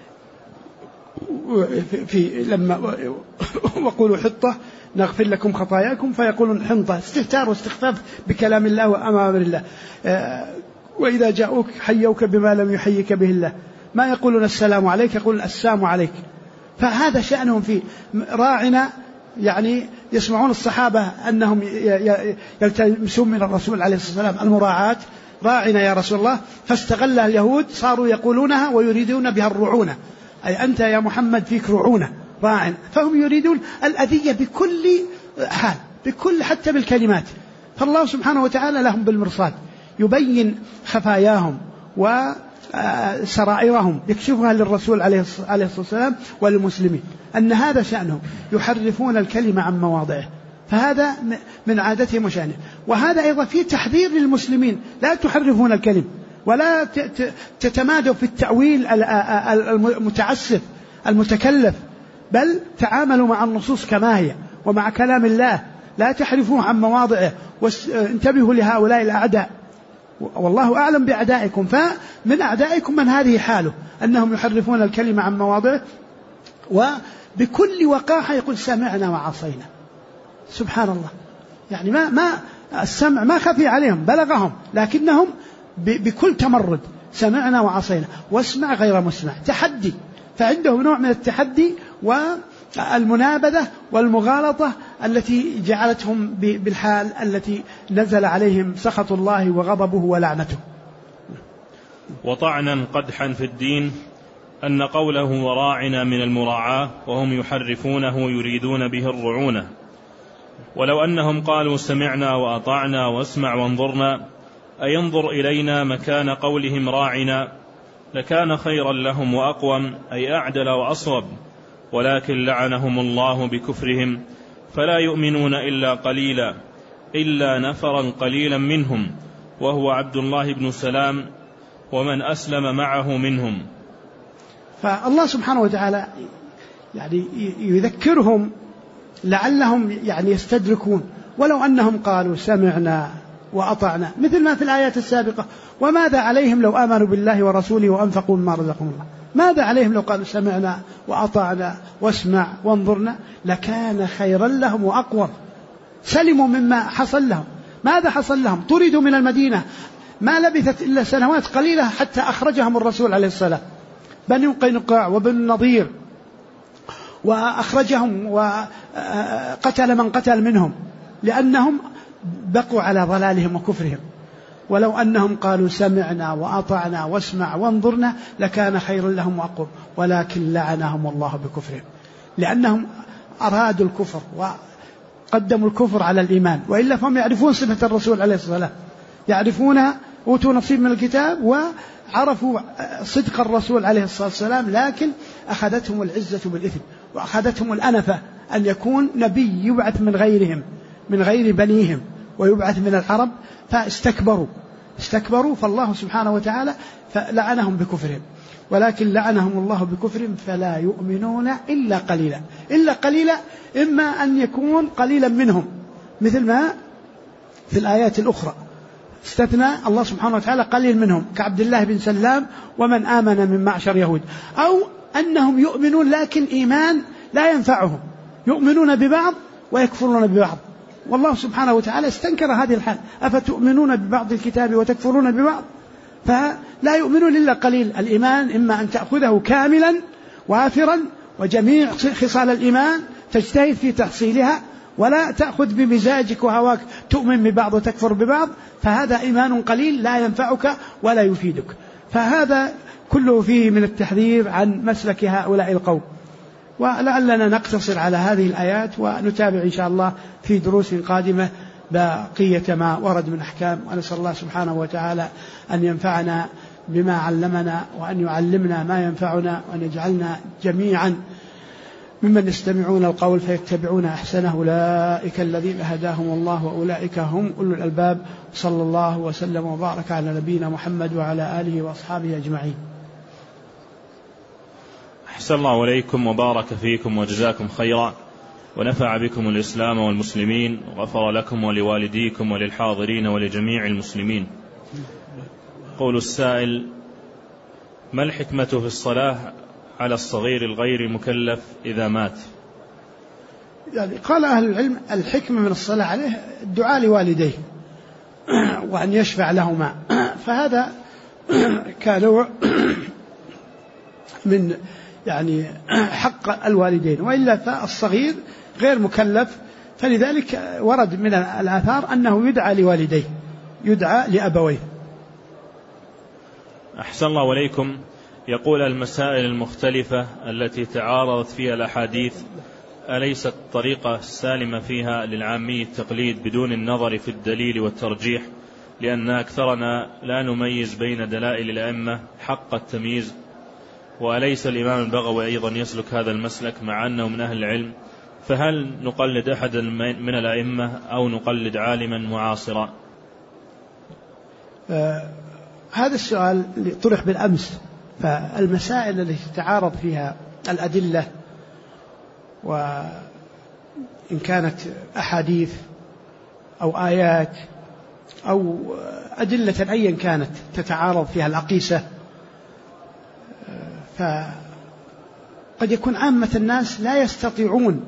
S1: في لما وقولوا حطة نغفر لكم خطاياكم فيقولون حنطة، استهتار واستخفاف بكلام الله وأمر الله. وإذا جاءوك حيوك بما لم يحيك به الله، ما يقولون السلام عليك، يقولون السلام عليك. فهذا شأنهم فيه. راعنا يعني يسمعون الصحابة أنهم يلتمسون من الرسول عليه الصلاة والسلام المراعاة، راعنا يا رسول الله، فاستغلها اليهود صاروا يقولونها ويريدون بها الرعونة، أي أنت يا محمد فيك رعونة راعنا. فهم يريدون الأذية بكل حال، بكل حتى بالكلمات. فالله سبحانه وتعالى لهم بالمرصاد، يبين خفاياهم وسرائرهم، يكشفها للرسول عليه الصلاة والسلام وللمسلمين أن هذا شأنهم، يحرفون الكلمة عن مواضعه. فهذا من عادتهم وشأنهم. وهذا أيضا فيه تحذير للمسلمين، لا تحرفون الكلمة ولا تتمادوا في التأويل المتعسف المتكلف، بل تعاملوا مع النصوص كما هي ومع كلام الله، لا تحرفوه عن مواضعه. وانتبهوا لهؤلاء الأعداء، والله أعلم بأعدائكم. فمن أعدائكم من هذه حاله، أنهم يحرفون الكلمة عن مواضعه، وبكل وقاحة يقول سمعنا وعصينا. سبحان الله، يعني ما السمع ما خفي عليهم، بلغهم، لكنهم بكل تمرد سمعنا وعصينا، واسمع غير مسمع، تحدي. فعندهم نوع من التحدي والمنابذة والمغالطة التي جعلتهم بالحال التي نزل عليهم سخط الله وغضبه ولعنته.
S2: وطعنا قدحا في الدين أن قوله وراعنا من المراعاة، وهم يحرفونه يريدون به الرعونة. ولو أنهم قالوا سمعنا وأطعنا واسمع وانظرنا، أي انظر إلينا مكان قولهم راعنا، لكان خيرا لهم وأقوم، أي أعدل وأصوب. ولكن لعنهم الله بكفرهم فلا يؤمنون إلا قليلا، إلا نفرا قليلا منهم، وهو عبد الله بن سلام ومن أسلم معه منهم.
S1: فالله سبحانه وتعالى يعني يذكرهم لعلهم يعني يستدركون. ولو أنهم قالوا سمعنا وأطعنا، مثل ما في الآيات السابقة، وماذا عليهم لو آمنوا بالله ورسوله وأنفقوا مما رزقهم الله؟ ماذا عليهم لو قالوا سمعنا وأطعنا واسمع وانظرنا؟ لكان خيرا لهم وأقوم، سلموا مما حصل لهم. ماذا حصل لهم؟ طردوا من المدينة، ما لبثت إلا سنوات قليلة حتى أخرجهم الرسول عليه الصلاة، بني قينقاع وبني النضير، وأخرجهم وقتل من قتل منهم، لأنهم بقوا على ضلالهم وكفرهم. ولو أنهم قالوا سمعنا وأطعنا واسمع وانظرنا لكان خيرا لهم وأقوم، ولكن لعنهم الله بكفرهم، لأنهم أرادوا الكفر وقدموا الكفر على الإيمان. وإلا فهم يعرفون صفة الرسول عليه الصلاة والسلام، يعرفونها، أوتوا نصيب من الكتاب وعرفوا صدق الرسول عليه الصلاة والسلام، لكن أخذتهم العزة بالإثم، وأخذتهم الأنفة أن يكون نبي يبعث من غيرهم، من غير بنيهم، ويبعث من العرب، فاستكبروا. فالله سبحانه وتعالى فلعنهم بكفرهم. ولكن لعنهم الله بكفرهم فلا يؤمنون إلا قليلا. إلا قليلا، إما أن يكون قليلا منهم، مثل ما في الآيات الأخرى استثنى الله سبحانه وتعالى قليل منهم، كعبد الله بن سلام ومن آمن من معشر يهود. أو أنهم يؤمنون لكن إيمان لا ينفعهم، يؤمنون ببعض ويكفرون ببعض. والله سبحانه وتعالى استنكر هذه الحال، أفتؤمنون ببعض الكتاب وتكفرون ببعض؟ فلا يؤمنون إلا قليل. الإيمان إما أن تأخذه كاملا وافرا وجميع خصال الإيمان تجتهد في تحصيلها ولا تأخذ بمزاجك وهواك تؤمن ببعض وتكفر ببعض، فهذا إيمان قليل لا ينفعك ولا يفيدك. فهذا كله فيه من التحذير عن مسلك هؤلاء القوم. ولعلنا نقتصر على هذه الآيات ونتابع إن شاء الله في دروس قادمة بقية ما ورد من أحكام. ونسأل الله سبحانه وتعالى أن ينفعنا بما علمنا وأن يعلمنا ما ينفعنا وأن يجعلنا جميعا ممن يستمعون القول فيتبعون أحسنه، أولئك الذين هداهم الله وأولئك هم أولو الألباب. صلى الله وسلم وبارك على نبينا محمد وعلى آله وأصحابه أجمعين.
S2: أحسن الله عليكم وبارك فيكم وجزاكم خيرا ونفع بكم الإسلام والمسلمين وغفر لكم ولوالديكم وللحاضرين ولجميع المسلمين. قول السائل: ما الحكمة في الصلاة على الصغير الغير مكلف إذا مات؟
S1: يعني قال أهل العلم الحكمة من الصلاة عليه الدعاء لوالديه وأن يشفع لهما، فهذا كنوع من يعني حق الوالدين، وإلا فالصغير غير مكلف. فلذلك ورد من الآثار أنه يدعى لوالديه، يدعى لأبويه.
S2: أحسن الله عليكم. يقول: المسائل المختلفة التي تعارضت فيها الأحاديث أليست الطريقة السالمة فيها للعامي التقليد بدون النظر في الدليل والترجيح، لأن أكثرنا لا نميز بين دلائل الأئمة حق التمييز؟ وأليس الإمام البغوي أيضا يسلك هذا المسلك مع أنه من أهل العلم؟ فهل نقلد أحد من الأئمة أو نقلد عالما معاصرا؟
S1: هذا السؤال اللي طرح بالأمس. فالمسائل التي تتعارض فيها الأدلة، وإن كانت أحاديث أو آيات أو أدلة أيا كانت تتعارض فيها الأقيسة، فقد يكون عامة الناس لا يستطيعون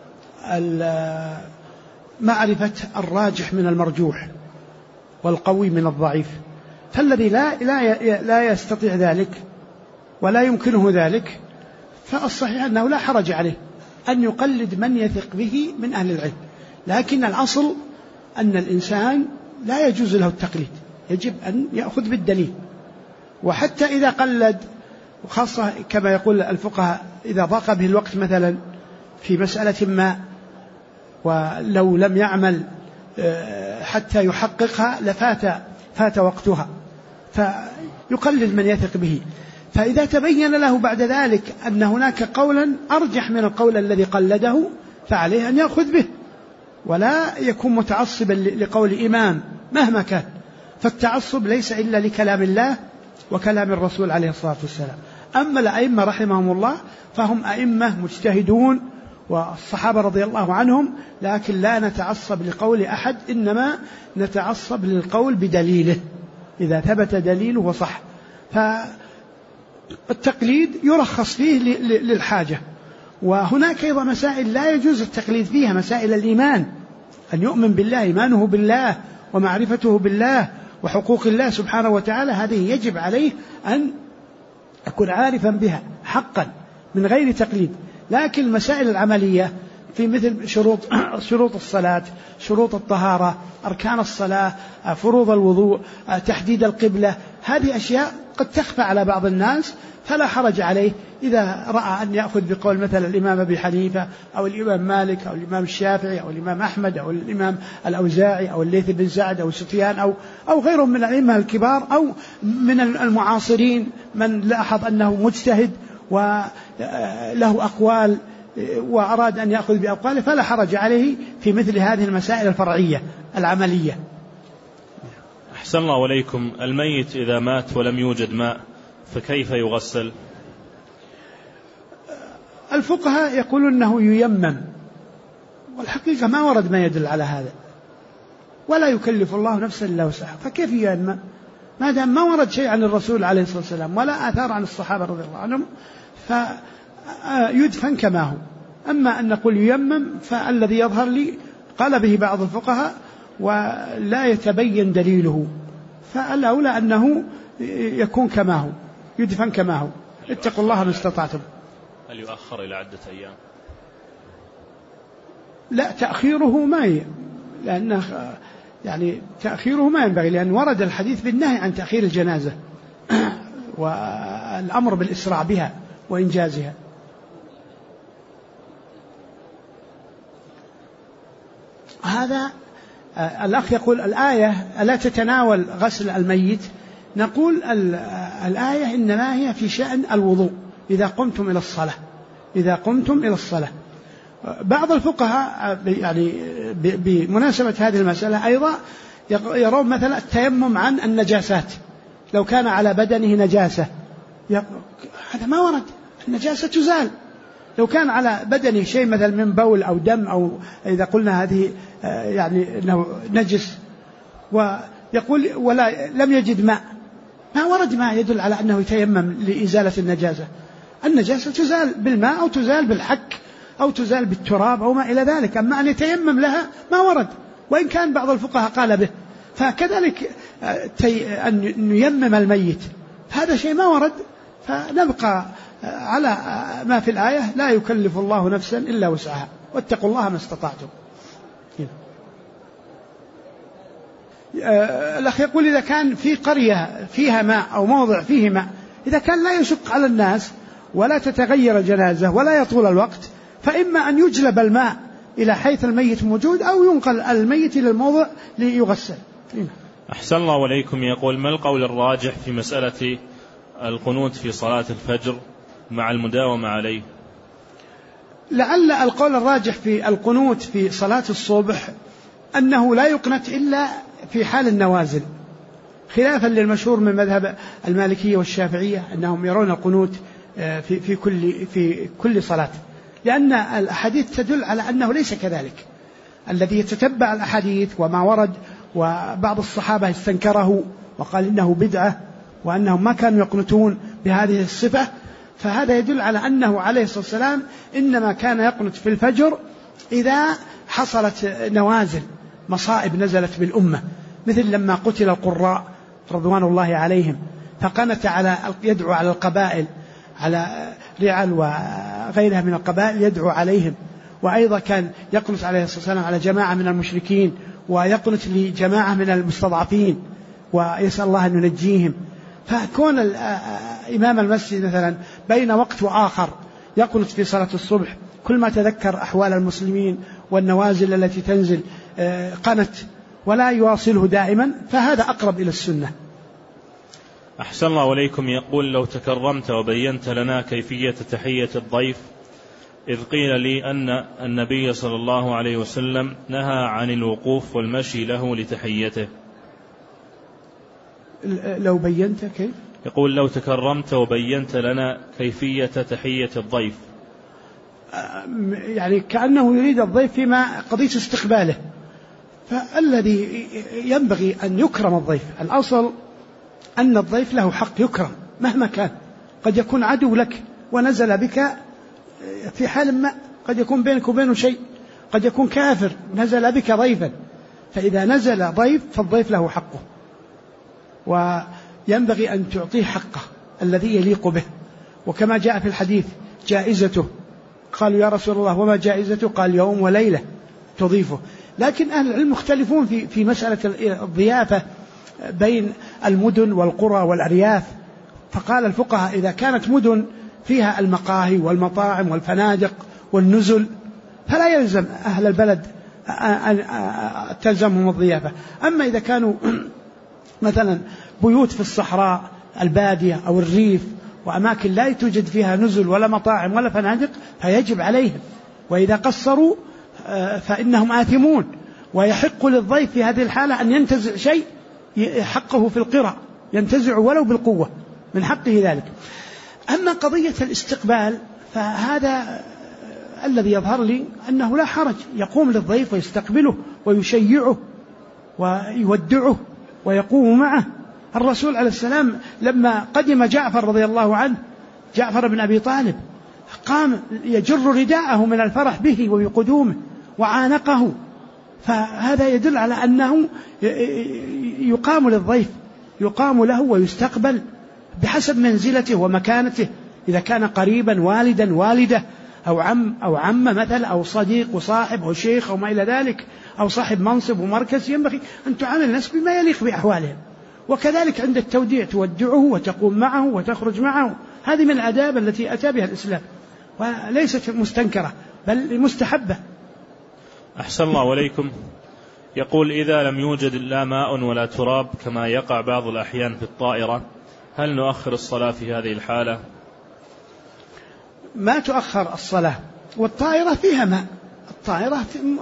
S1: معرفة الراجح من المرجوح والقوي من الضعيف. فالذي لا يستطيع ذلك ولا يمكنه ذلك، فالصحيح أنه لا حرج عليه أن يقلد من يثق به من أهل العلم. لكن الأصل أن الإنسان لا يجوز له التقليد، يجب أن يأخذ بالدليل. وحتى إذا قلد، وخاصة كما يقول الفقهاء إذا ضاق به الوقت مثلا في مسألة ما ولو لم يعمل حتى يحققها فات وقتها، فيقلد من يثق به. فإذا تبين له بعد ذلك أن هناك قولا أرجح من القول الذي قلده فعليه أن يأخذ به، ولا يكون متعصبا لقول إمام مهما كان. فالتعصب ليس إلا لكلام الله وكلام الرسول عليه الصلاة والسلام. أما الأئمة رحمهم الله فهم أئمة مجتهدون والصحابة رضي الله عنهم، لكن لا نتعصب لقول أحد، إنما نتعصب للقول بدليله إذا ثبت دليله وصح. فالتقليد يرخص فيه للحاجة. وهناك أيضا مسائل لا يجوز التقليد فيها، مسائل الإيمان، أن يؤمن بالله، إيمانه بالله ومعرفته بالله وحقوق الله سبحانه وتعالى، هذه يجب عليه أن يكون عارفا بها حقا من غير تقليد. لكن المسائل العملية في مثل شروط الصلاة، شروط الطهارة، أركان الصلاة، فروض الوضوء، تحديد القبلة، هذه أشياء قد تخفى على بعض الناس، فلا حرج عليه إذا رأى أن يأخذ بقول مثلا الإمام أبي حنيفة أو الإمام مالك أو الإمام الشافعي أو الإمام أحمد أو الإمام الأوزاعي أو الليث بن سعد أو سفيان أو غيرهم من الأئمة الكبار أو من المعاصرين من لاحظ أنه مجتهد وله أقوال وأراد أن يأخذ بأقواله، فلا حرج عليه في مثل هذه المسائل الفرعية العملية.
S2: أحسن الله عليكم. الميت إذا مات ولم يوجد ماء فكيف يغسل؟
S1: الفقهاء يقولون أنه ييمم، والحقيقة ما ورد ما يدل على هذا، ولا يكلف الله نفسا إلا وسعها، فكيف ييمم ما دام ما ورد شيء عن الرسول عليه الصلاة والسلام ولا آثار عن الصحابة رضي الله عنهم، فيدفن كما هو. أما أن نقول ييمم فالذي يظهر لي قال به بعض الفقهاء ولا يتبين دليله، فالأولى أنه يكون كما هو، يدفن كما هو. اتقوا الله ما استطعتم.
S2: هل يؤخر إلى عدة أيام؟
S1: لا، تأخيره ما لأنه يعني تأخيره ما ينبغي، لأن ورد الحديث بالنهي عن تأخير الجنازة والأمر بالإسراع بها وإنجازها. هذا الأخ يقول الآية ألا تتناول غسل الميت. نقول الآية إنما هي في شأن الوضوء إذا قمتم إلى الصلاة. بعض الفقهاء يعني بمناسبة هذه المسألة أيضا يرون مثلا التيمم عن النجاسات، لو كان على بدنه نجاسة هذا ما ورد، النجاسة تزال. لو كان على بدنه شيء مثل من بول أو دم، أو إذا قلنا هذه يعني أنه نجس، ويقول ولا لم يجد ماء، ما ورد ما يدل على أنه يتيمم لإزالة النجاسة. النجاسة تزال بالماء أو تزال بالحك أو تزال بالتراب أو ما إلى ذلك، أما أن يتيمم لها ما ورد، وإن كان بعض الفقهاء قال به. فكذلك أن ييمم الميت هذا شيء ما ورد، فنبقى على ما في الآية لا يكلف الله نفسا إلا وسعها واتقوا الله ما استطعتم. الأخ يقول إذا كان في قرية فيها ماء أو موضع فيه ماء، إذا كان لا يشق على الناس ولا تتغير الجنازة ولا يطول الوقت، فإما أن يجلب الماء إلى حيث الميت موجود أو ينقل الميت إلى الموضع ليغسل.
S2: أحسن الله عليكم. يقول ما القول الراجح في مسألة القنوت في صلاة الفجر مع المداومة عليه؟
S1: لعل القول الراجح في القنوت في صلاة الصبح أنه لا يقنت إلا في حال النوازل، خلافا للمشهور من مذهب المالكية والشافعية أنهم يرون القنوت في كل صلاة، لأن الأحاديث تدل على أنه ليس كذلك. الذي يتتبع الأحاديث وما ورد، وبعض الصحابة استنكره وقال إنه بدعة وأنهم ما كانوا يقنتون بهذه الصفة، فهذا يدل على أنه عليه الصلاة والسلام إنما كان يقنت في الفجر إذا حصلت نوازل، مصائب نزلت بالأمة، مثل لما قتل القراء رضوان الله عليهم فقنت يدعو على القبائل، على رعل وغيرها من القبائل يدعو عليهم. وأيضا كان يقنت عليه الصلاة والسلام على جماعة من المشركين، ويقنت لجماعة من المستضعفين ويسأل الله أن ينجيهم. فكون إمام المسجد مثلا بين وقت وآخر يقنت في صلاة الصبح، كل ما تذكر أحوال المسلمين والنوازل التي تنزل قنت، ولا يواصله دائما، فهذا أقرب إلى السنة.
S2: أحسن الله عليكم. يقول لو تكرمت وبينت لنا كيفية تحية الضيف، إذ قيل لي أن النبي صلى الله عليه وسلم نهى عن الوقوف والمشي له لتحيته.
S1: لو بينت كيف؟
S2: يقول لو تكرمت وبينت لنا كيفية تحية الضيف،
S1: يعني كأنه يريد الضيف فيما قضية استقباله. فالذي ينبغي أن يكرم الضيف، الأصل أن الضيف له حق يكرم مهما كان. قد يكون عدو لك ونزل بك في حال ما، قد يكون بينك وبينه شيء، قد يكون كافر نزل بك ضيفا، فإذا نزل ضيف فالضيف له حقه، وينبغي أن تعطيه حقه الذي يليق به. وكما جاء في الحديث جائزته، قالوا يا رسول الله وما جائزته؟ قال يوم وليلة تضيفه. لكن أهل العلم مختلفون في مسألة الضيافة بين المدن والقرى والأرياف. فقال الفقهاء إذا كانت مدن فيها المقاهي والمطاعم والفنادق والنزل فلا يلزم أهل البلد أن تلزمهم الضيافة. أما إذا كانوا مثلا بيوت في الصحراء البادية أو الريف وأماكن لا توجد فيها نزل ولا مطاعم ولا فنادق فيجب عليهم، وإذا قصروا فإنهم آثمون. ويحق للضيف في هذه الحالة أن ينتزع شيء حقه في القرى، ينتزع ولو بالقوة، من حقه ذلك. أما قضية الاستقبال فهذا الذي يظهر لي أنه لا حرج، يقوم للضيف ويستقبله ويشيعه ويودعه ويقوم معه. الرسول عليه السلام لما قدم جعفر رضي الله عنه، جعفر بن أبي طالب، قام يجر رداءه من الفرح به وبقدومه وعانقه. فهذا يدل على أنه يقام للضيف، يقام له ويستقبل بحسب منزلته ومكانته. إذا كان قريبا والدا والدة أو عم مثل أو صديق وصاحب أو شيخ أو ما إلى ذلك أو صاحب منصب ومركز، ينبغي أن تعامل الناس بما يليق بأحوالهم. وكذلك عند التوديع تودعه وتقوم معه وتخرج معه، هذه من الآداب التي أتى بها الإسلام وليست مستنكرة بل مستحبة.
S2: أحسن الله عليكم. يقول إذا لم يوجد لا ماء ولا تراب كما يقع بعض الأحيان في الطائرة، هل نؤخر الصلاة في هذه الحالة؟
S1: ما تؤخر الصلاة، والطائرة فيها ماء، الطائرة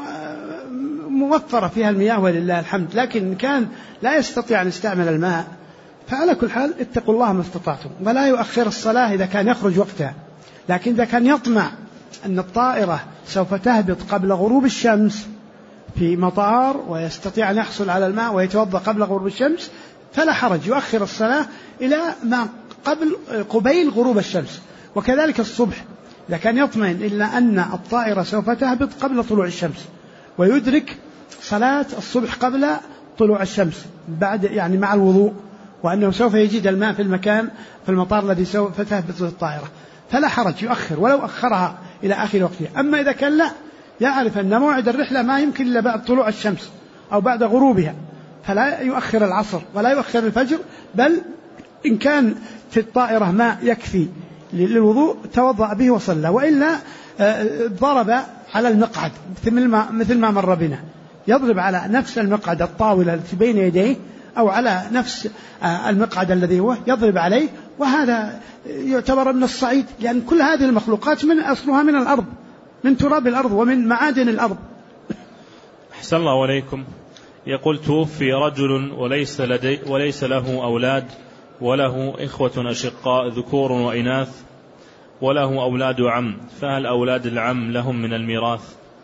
S1: موفرة فيها المياه ولله الحمد، لكن كان لا يستطيع أن يستعمل الماء فعلى كل حال اتقوا الله ما استطعتم، ولا يؤخر الصلاة إذا كان يخرج وقتها. لكن إذا كان يطمع أن الطائرة سوف تهبط قبل غروب الشمس في مطار ويستطيع أن يحصل على الماء ويتوضأ قبل غروب الشمس فلا حرج، يؤخر الصلاة إلى ما قبيل غروب الشمس. وكذلك الصبح إذا كان يطمئن إلا أن الطائرة سوف تهبط قبل طلوع الشمس ويدرك صلاة الصبح قبل طلوع الشمس بعد يعني مع الوضوء، وأنه سوف يجد الماء في المكان في المطار الذي سوف تهبط الطائرة فلا حرج، يؤخر ولو أخرها إلى آخر وقتها. أما إذا كان لا يعرف أن موعد الرحلة ما يمكن إلا بعد طلوع الشمس أو بعد غروبها فلا يؤخر العصر ولا يؤخر الفجر، بل إن كان في الطائرة ماء يكفي للوضوء توضأ به وصلى، وإلا ضرب على المقعد مثل ما مر بنا، يضرب على نفس المقعد الطاولة التي بين يديه أو على نفس المقعد الذي هو يضرب عليه، وهذا يعتبر من الصعيد، لأن كل هذه المخلوقات من أصلها من الأرض، من تراب الأرض ومن معادن الأرض.
S2: أحسن الله عليكم. يقول توفي رجل وليس له أولاد وله إخوة أشقاء ذكور وإناث وله أولاد عم، فهل أولاد العم لهم من الميراث؟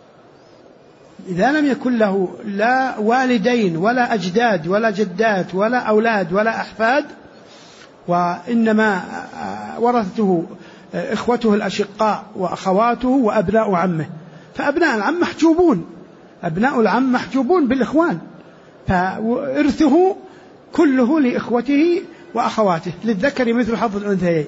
S1: إذا لم يكن له لا والدين ولا أجداد ولا جدات ولا أولاد ولا أحفاد، وإنما ورثته إخوته الأشقاء وأخواته وأبناء عمه، فأبناء العم محجوبون، أبناء العم محجوبون بالإخوان، فإرثه كله لإخوته وأخواته، للذكر مثل حظ الأنثيين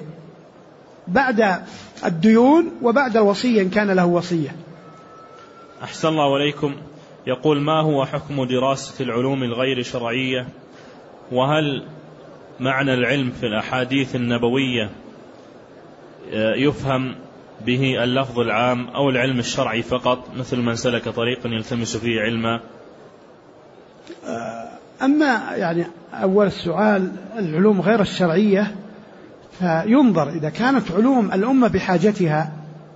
S1: بعد الديون وبعد الوصية إن كان له وصية.
S2: أحسن الله عليكم. يقول ما هو حكم دراسة العلوم الغير شرعية، وهل معنى العلم في الأحاديث النبوية يفهم به اللفظ العام أو العلم الشرعي فقط مثل من سلك طريقا يلتمس فيه علما؟
S1: أما يعني أول السؤال العلوم غير الشرعية فينظر إذا كانت علوم الأمة بحاجتها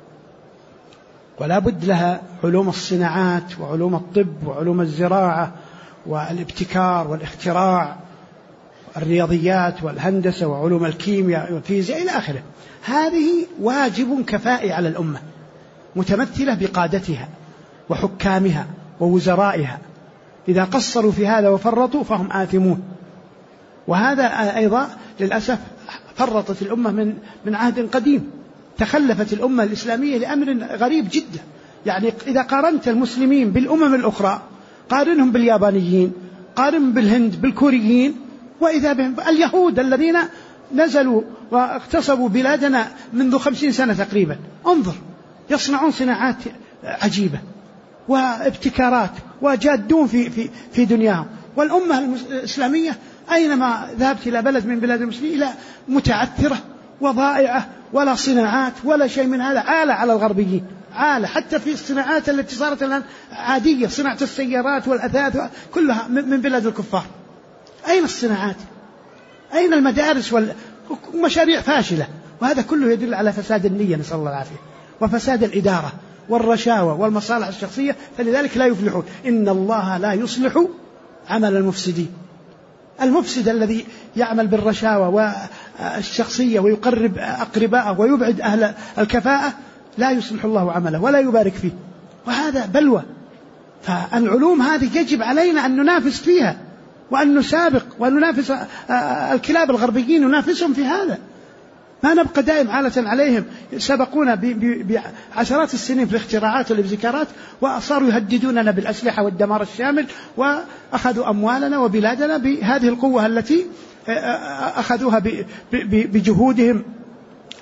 S1: ولا بد لها، علوم الصناعات وعلوم الطب وعلوم الزراعة والابتكار والاختراع، الرياضيات والهندسة وعلوم الكيمياء والفيزياء إلى آخره، هذه واجب كفائي على الأمة متمثلة بقادتها وحكامها ووزرائها، إذا قصروا في هذا وفرطوا فهم آثمون. وهذا أيضا للأسف فرطت الأمة من عهد قديم، تخلفت الأمة الإسلامية لأمر غريب جدا. يعني إذا قارنت المسلمين بالأمم الأخرى قارنهم باليابانيين، قارنهم بالهند بالكوريين، وإذا بهم اليهود الذين نزلوا واغتصبوا بلادنا منذ 50 سنة تقريبا، انظر يصنعون صناعات عجيبة وابتكارات وجادون في دنياهم. والأمة الإسلامية أينما ذهبت إلى بلد من بلاد المسلمين إلى متعثرة وضائعة، ولا صناعات ولا شيء من هذا، عالة على الغربيين، عالة حتى في الصناعات التي صارت الآن عادية، صناعة السيارات والأثاث كلها من بلاد الكفار. أين الصناعات؟ أين المدارس والمشاريع فاشلة؟ وهذا كله يدل على فساد النية، نسأل الله العافية، وفساد الإدارة والرشاوى والمصالح الشخصية، فلذلك لا يفلحون. إن الله لا يصلح عمل المفسدين. المفسد الذي يعمل بالرشاوى والشخصية ويقرب أقرباءه ويبعد أهل الكفاءة لا يصلح الله عمله ولا يبارك فيه، وهذا بلوى. فالعلوم هذه يجب علينا أن ننافس فيها وأن نسابق وننافس الكلاب الغربيين، ننافسهم في هذا، ما نبقى دائم عالة عليهم. سبقونا بعشرات السنين في الاختراعات والابتكارات، وصاروا يهددوننا بالأسلحة والدمار الشامل، وأخذوا أموالنا وبلادنا بهذه القوة التي أخذوها بجهودهم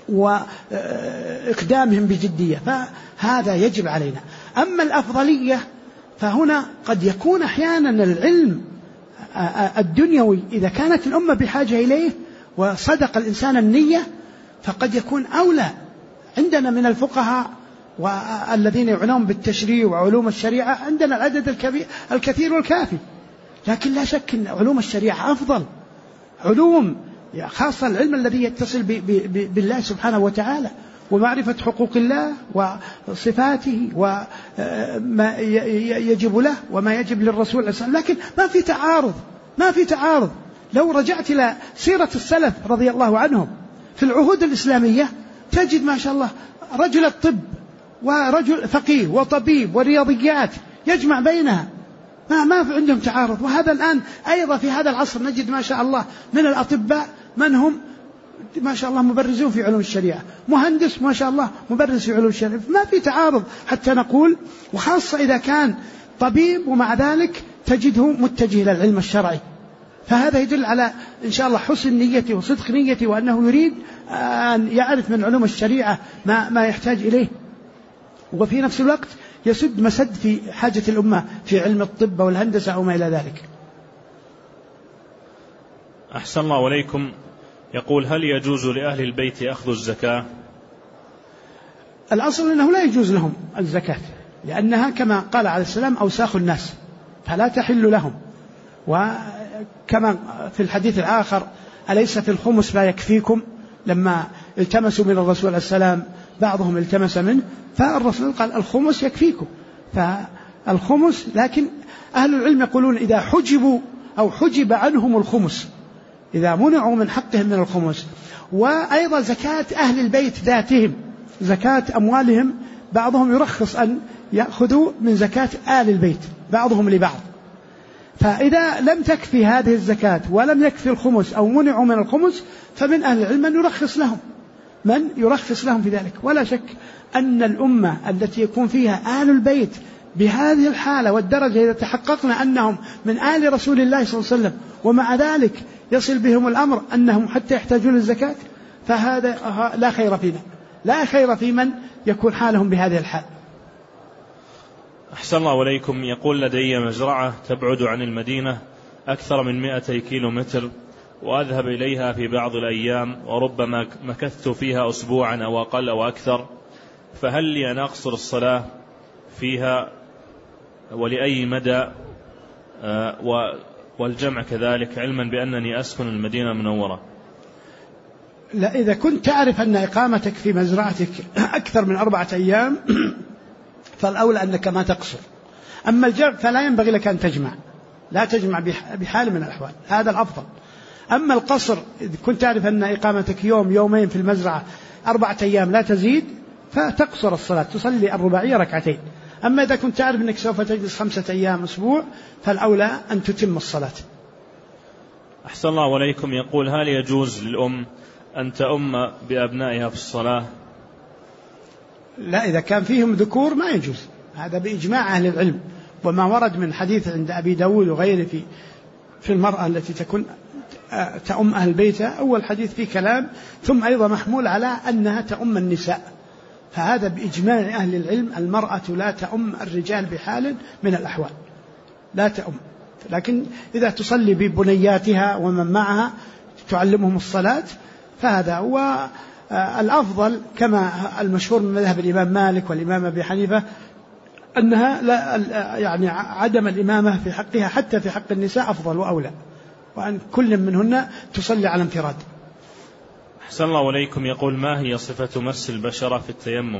S1: وإقدامهم بجدية، فهذا يجب علينا. أما الأفضلية فهنا قد يكون أحيانا العلم الدنيوي إذا كانت الأمة بحاجة إليه وصدق الإنسان النية فقد يكون أولى. عندنا من الفقهاء والذين يعنون بالتشريع وعلوم الشريعة عندنا العدد الكثير والكافي، لكن لا شك أن علوم الشريعة أفضل علوم، خاصة العلم الذي يتصل بالله سبحانه وتعالى ومعرفة حقوق الله وصفاته وما يجب له وما يجب للرسول، لكن ما في تعارض. لو رجعت إلى سيرة السلف رضي الله عنهم في العهود الإسلامية تجد ما شاء الله رجل الطب ورجل فقيه وطبيب ورياضيات يجمع بينها، ما في عندهم تعارض. وهذا الآن أيضا في هذا العصر نجد ما شاء الله من الأطباء من هم ما شاء الله مبرزون في علوم الشريعة، مهندس ما شاء الله مبرز في علوم الشريعة، ما في تعارض حتى نقول. وخاصة إذا كان طبيب ومع ذلك تجده متجه إلى العلم الشرعي، فهذا يدل على إن شاء الله حسن نيته وصدق نيته وأنه يريد أن يعرف من علوم الشريعة ما يحتاج إليه، وفي نفس الوقت يسد مسد في حاجة الأمة في علم الطب والهندسة أو ما إلى ذلك.
S2: أحسن الله عليكم. يقول: هل يجوز لأهل البيت أخذ الزكاة؟
S1: الأصل أنه لا يجوز لهم الزكاة، لأنها كما قال عليه السلام أوساخ الناس فلا تحل لهم. وكما في الحديث الآخر: أليس في الخمس ما يكفيكم؟ لما التمسوا من الرسول عليه السلام بعضهم التمس منه فالرسول قال الخمس يكفيكم، فالخمس. لكن أهل العلم يقولون إذا حجبوا أو حجب عنهم الخمس، إذا منعوا من حقهم من الخمس. وأيضا زكاة أهل البيت ذاتهم، زكاة أموالهم بعضهم يرخص أن يأخذوا من زكاة آل البيت بعضهم لبعض. فإذا لم تكفي هذه الزكاة ولم يكفي الخمس أو منعوا من الخمس فمن أهل العلم من يرخص لهم في ذلك. ولا شك أن الأمة التي يكون فيها آل البيت بهذه الحالة والدرجة إذا تحققنا أنهم من آل رسول الله صلى الله عليه وسلم ومع ذلك يصل بهم الأمر أنهم حتى يحتاجون الزكاة، فهذا لا خير فينا، لا خير في من يكون حالهم بهذه الحال.
S2: أحسن الله عليكم. يقول: لدي مزرعة تبعد عن المدينة أكثر من 200 كيلومتر، وأذهب إليها في بعض الأيام وربما مكثت فيها أسبوعا أو أقل أو أكثر، فهل لي أن أقصر الصلاة فيها ولأي مدى والجمع كذلك، علما بأنني أسكن المدينة المنورة؟
S1: لا، إذا كنت تعرف أن إقامتك في مزرعتك أكثر من 4 أيام فالأولى أنك ما تقصر. أما الجمع فلا ينبغي لك أن تجمع، لا تجمع بحال من الأحوال، هذا الأفضل. أما القصر إذا كنت تعرف أن إقامتك يوم يومين في المزرعة 4 أيام لا تزيد فتقصر الصلاة، تصلي الرباعية 2. أما إذا كنت تعرف أنك سوف تجلس 5 أيام أسبوع فالأولى أن تتم الصلاة.
S2: أحسن الله عليكم. يقول: هل يجوز للأم أن تؤم بأبنائها في الصلاة؟
S1: لا، إذا كان فيهم ذكور ما يجوز، هذا بإجماع أهل العلم. وما ورد من حديث عند أبي داود وغيره في المرأة التي تكون تؤم أهل بيتها، أول حديث فيه كلام، ثم أيضا محمول على أنها تؤم النساء، فهذا بإجماع أهل العلم. المرأة لا تؤم الرجال بحال من الأحوال، لا تؤم، لكن إذا تصلي ببنياتها ومن معها تعلمهم الصلاة فهذا هو الأفضل، كما المشهور من مذهب الإمام مالك والإمام أبي حنيفة أنها لا يعني عدم الإمامة في حقها حتى في حق النساء أفضل وأولى، وأن كل منهن تصلي على انفراد.
S2: أحسن الله عليكم. يقول: ما هي صفة مس البشرة في التيمم؟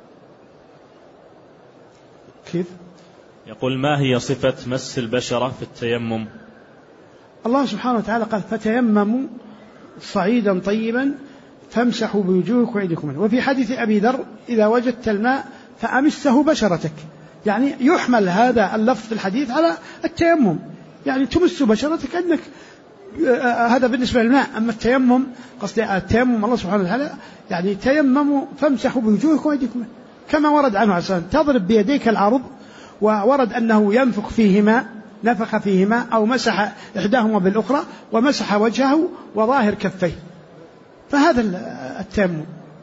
S1: كيف؟
S2: يقول: ما هي صفة مس البشرة في التيمم؟
S1: الله سبحانه وتعالى قال: فتيمموا صعيدا طيبا فامسحوا بوجوهكم وأيديكم منه. وفي حديث أبي ذر: إذا وجدت الماء فأمسه بشرتك، يعني يحمل هذا اللفظ في الحديث على التيمم، يعني تمس بشرتك أنك هذا بالنسبة للماء. أما التيمم قصد التيمم الله سبحانه وتعالى يعني تيمموا فامسحوا بوجوهكم وأيديكم منه، كما ورد عنه عليه السلام: تضرب بيديك العرض، وورد أنه ينفخ فيهما، نفخ فيهما أو مسح إحداهما بالأخرى ومسح وجهه وظاهر كفيه، فهذا التيمم.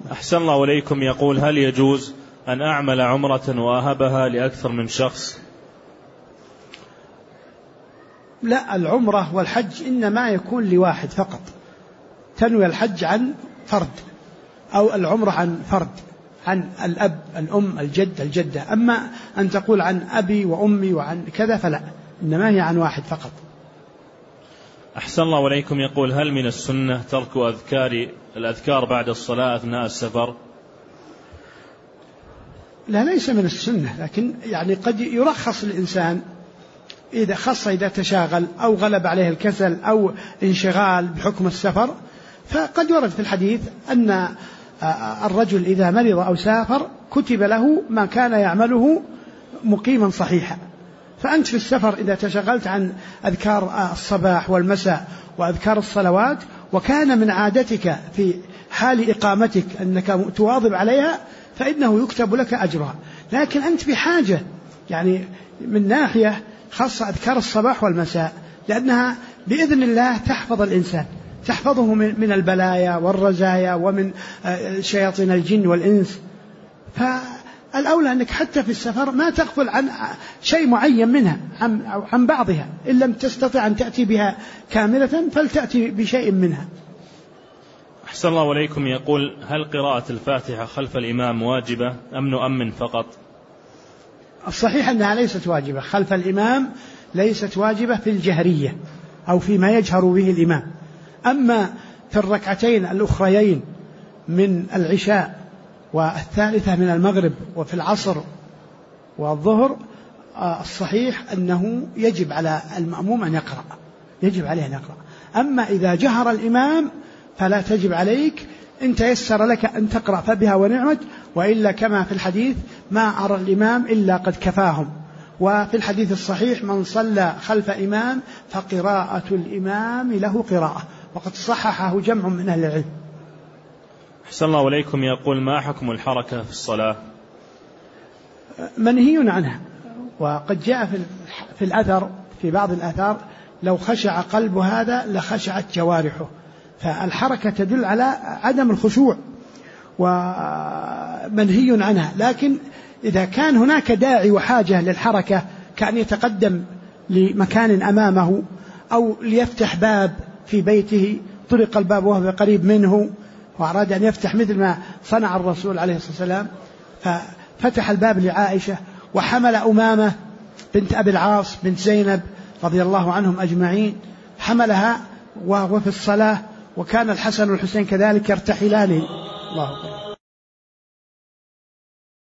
S2: أحسن الله إليكم. يقول: هل يجوز أن أعمل عمرة وأهبها لأكثر من شخص؟
S1: لا، العمرة والحج إنما يكون لواحد فقط، تنوي الحج عن فرد، أو العمرة عن فرد، عن الأب الأم الجد الجدة. أما أن تقول عن أبي وأمي وعن كذا فلا، إنما هي عن واحد فقط.
S2: أحسن الله إليكم. يقول: هل من السنة ترك الأذكار بعد الصلاة أثناء السفر؟
S1: لا، ليس من السنة، لكن يعني قد يرخص الإنسان إذا تشاغل أو غلب عليه الكسل أو انشغال بحكم السفر. فقد ورد في الحديث أن الرجل إذا مرض أو سافر كتب له ما كان يعمله مقيما صحيحا. فأنت في السفر إذا تشغلت عن أذكار الصباح والمساء وأذكار الصلوات، وكان من عادتك في حال إقامتك أنك تواظب عليها، فإنه يكتب لك أجرها. لكن أنت بحاجة يعني من ناحية خاصة أذكار الصباح والمساء، لأنها بإذن الله تحفظ الإنسان، تحفظه من البلايا والرزايا ومن شياطين الجن والإنس. فالأولى أنك حتى في السفر ما تغفل عن شيء معين منها أو عن بعضها، إن لم تستطع أن تأتي بها كاملة فلتأتي بشيء منها.
S2: أحسن الله إليكم. يقول: هل قراءة الفاتحة خلف الإمام واجبة أم نؤمن فقط؟
S1: الصحيح أنها ليست واجبة خلف الإمام، ليست واجبة في الجهرية أو فيما يجهر به الإمام. أما في الركعتين الأخريين من العشاء والثالثة من المغرب وفي العصر والظهر، الصحيح أنه يجب على المأموم أن يقرأ، يجب عليه أن يقرأ. أما إذا جهر الإمام فلا تجب عليك، إن تيسر لك أن تقرأ فبها ونعمت، وإلا كما في الحديث: ما أرى الإمام إلا قد كفاهم. وفي الحديث الصحيح: من صلى خلف إمام فقراءة الإمام له قراءة، وقد صححه جمع من أهل العلم.
S2: أحسن الله إليكم. يقول: ما حكم الحركة في الصلاة؟
S1: منهي عنها، وقد جاء في الأثر، في بعض الآثار: لو خشع قلب هذا لخشعت جوارحه. فالحركة تدل على عدم الخشوع ومنهي عنها. لكن إذا كان هناك داعي وحاجة للحركة، كأن يتقدم لمكان أمامه أو ليفتح باب في بيته، طرق الباب وهو قريب منه وأراد أن يفتح، مثل ما صنع الرسول عليه الصلاة والسلام، ففتح الباب لعائشة وحمل أمامة بنت أبي العاص بنت زينب رضي الله عنهم أجمعين، حملها وهو في الصلاة، وكان الحسن والحسين كذلك يرتحلان. الله أكبر.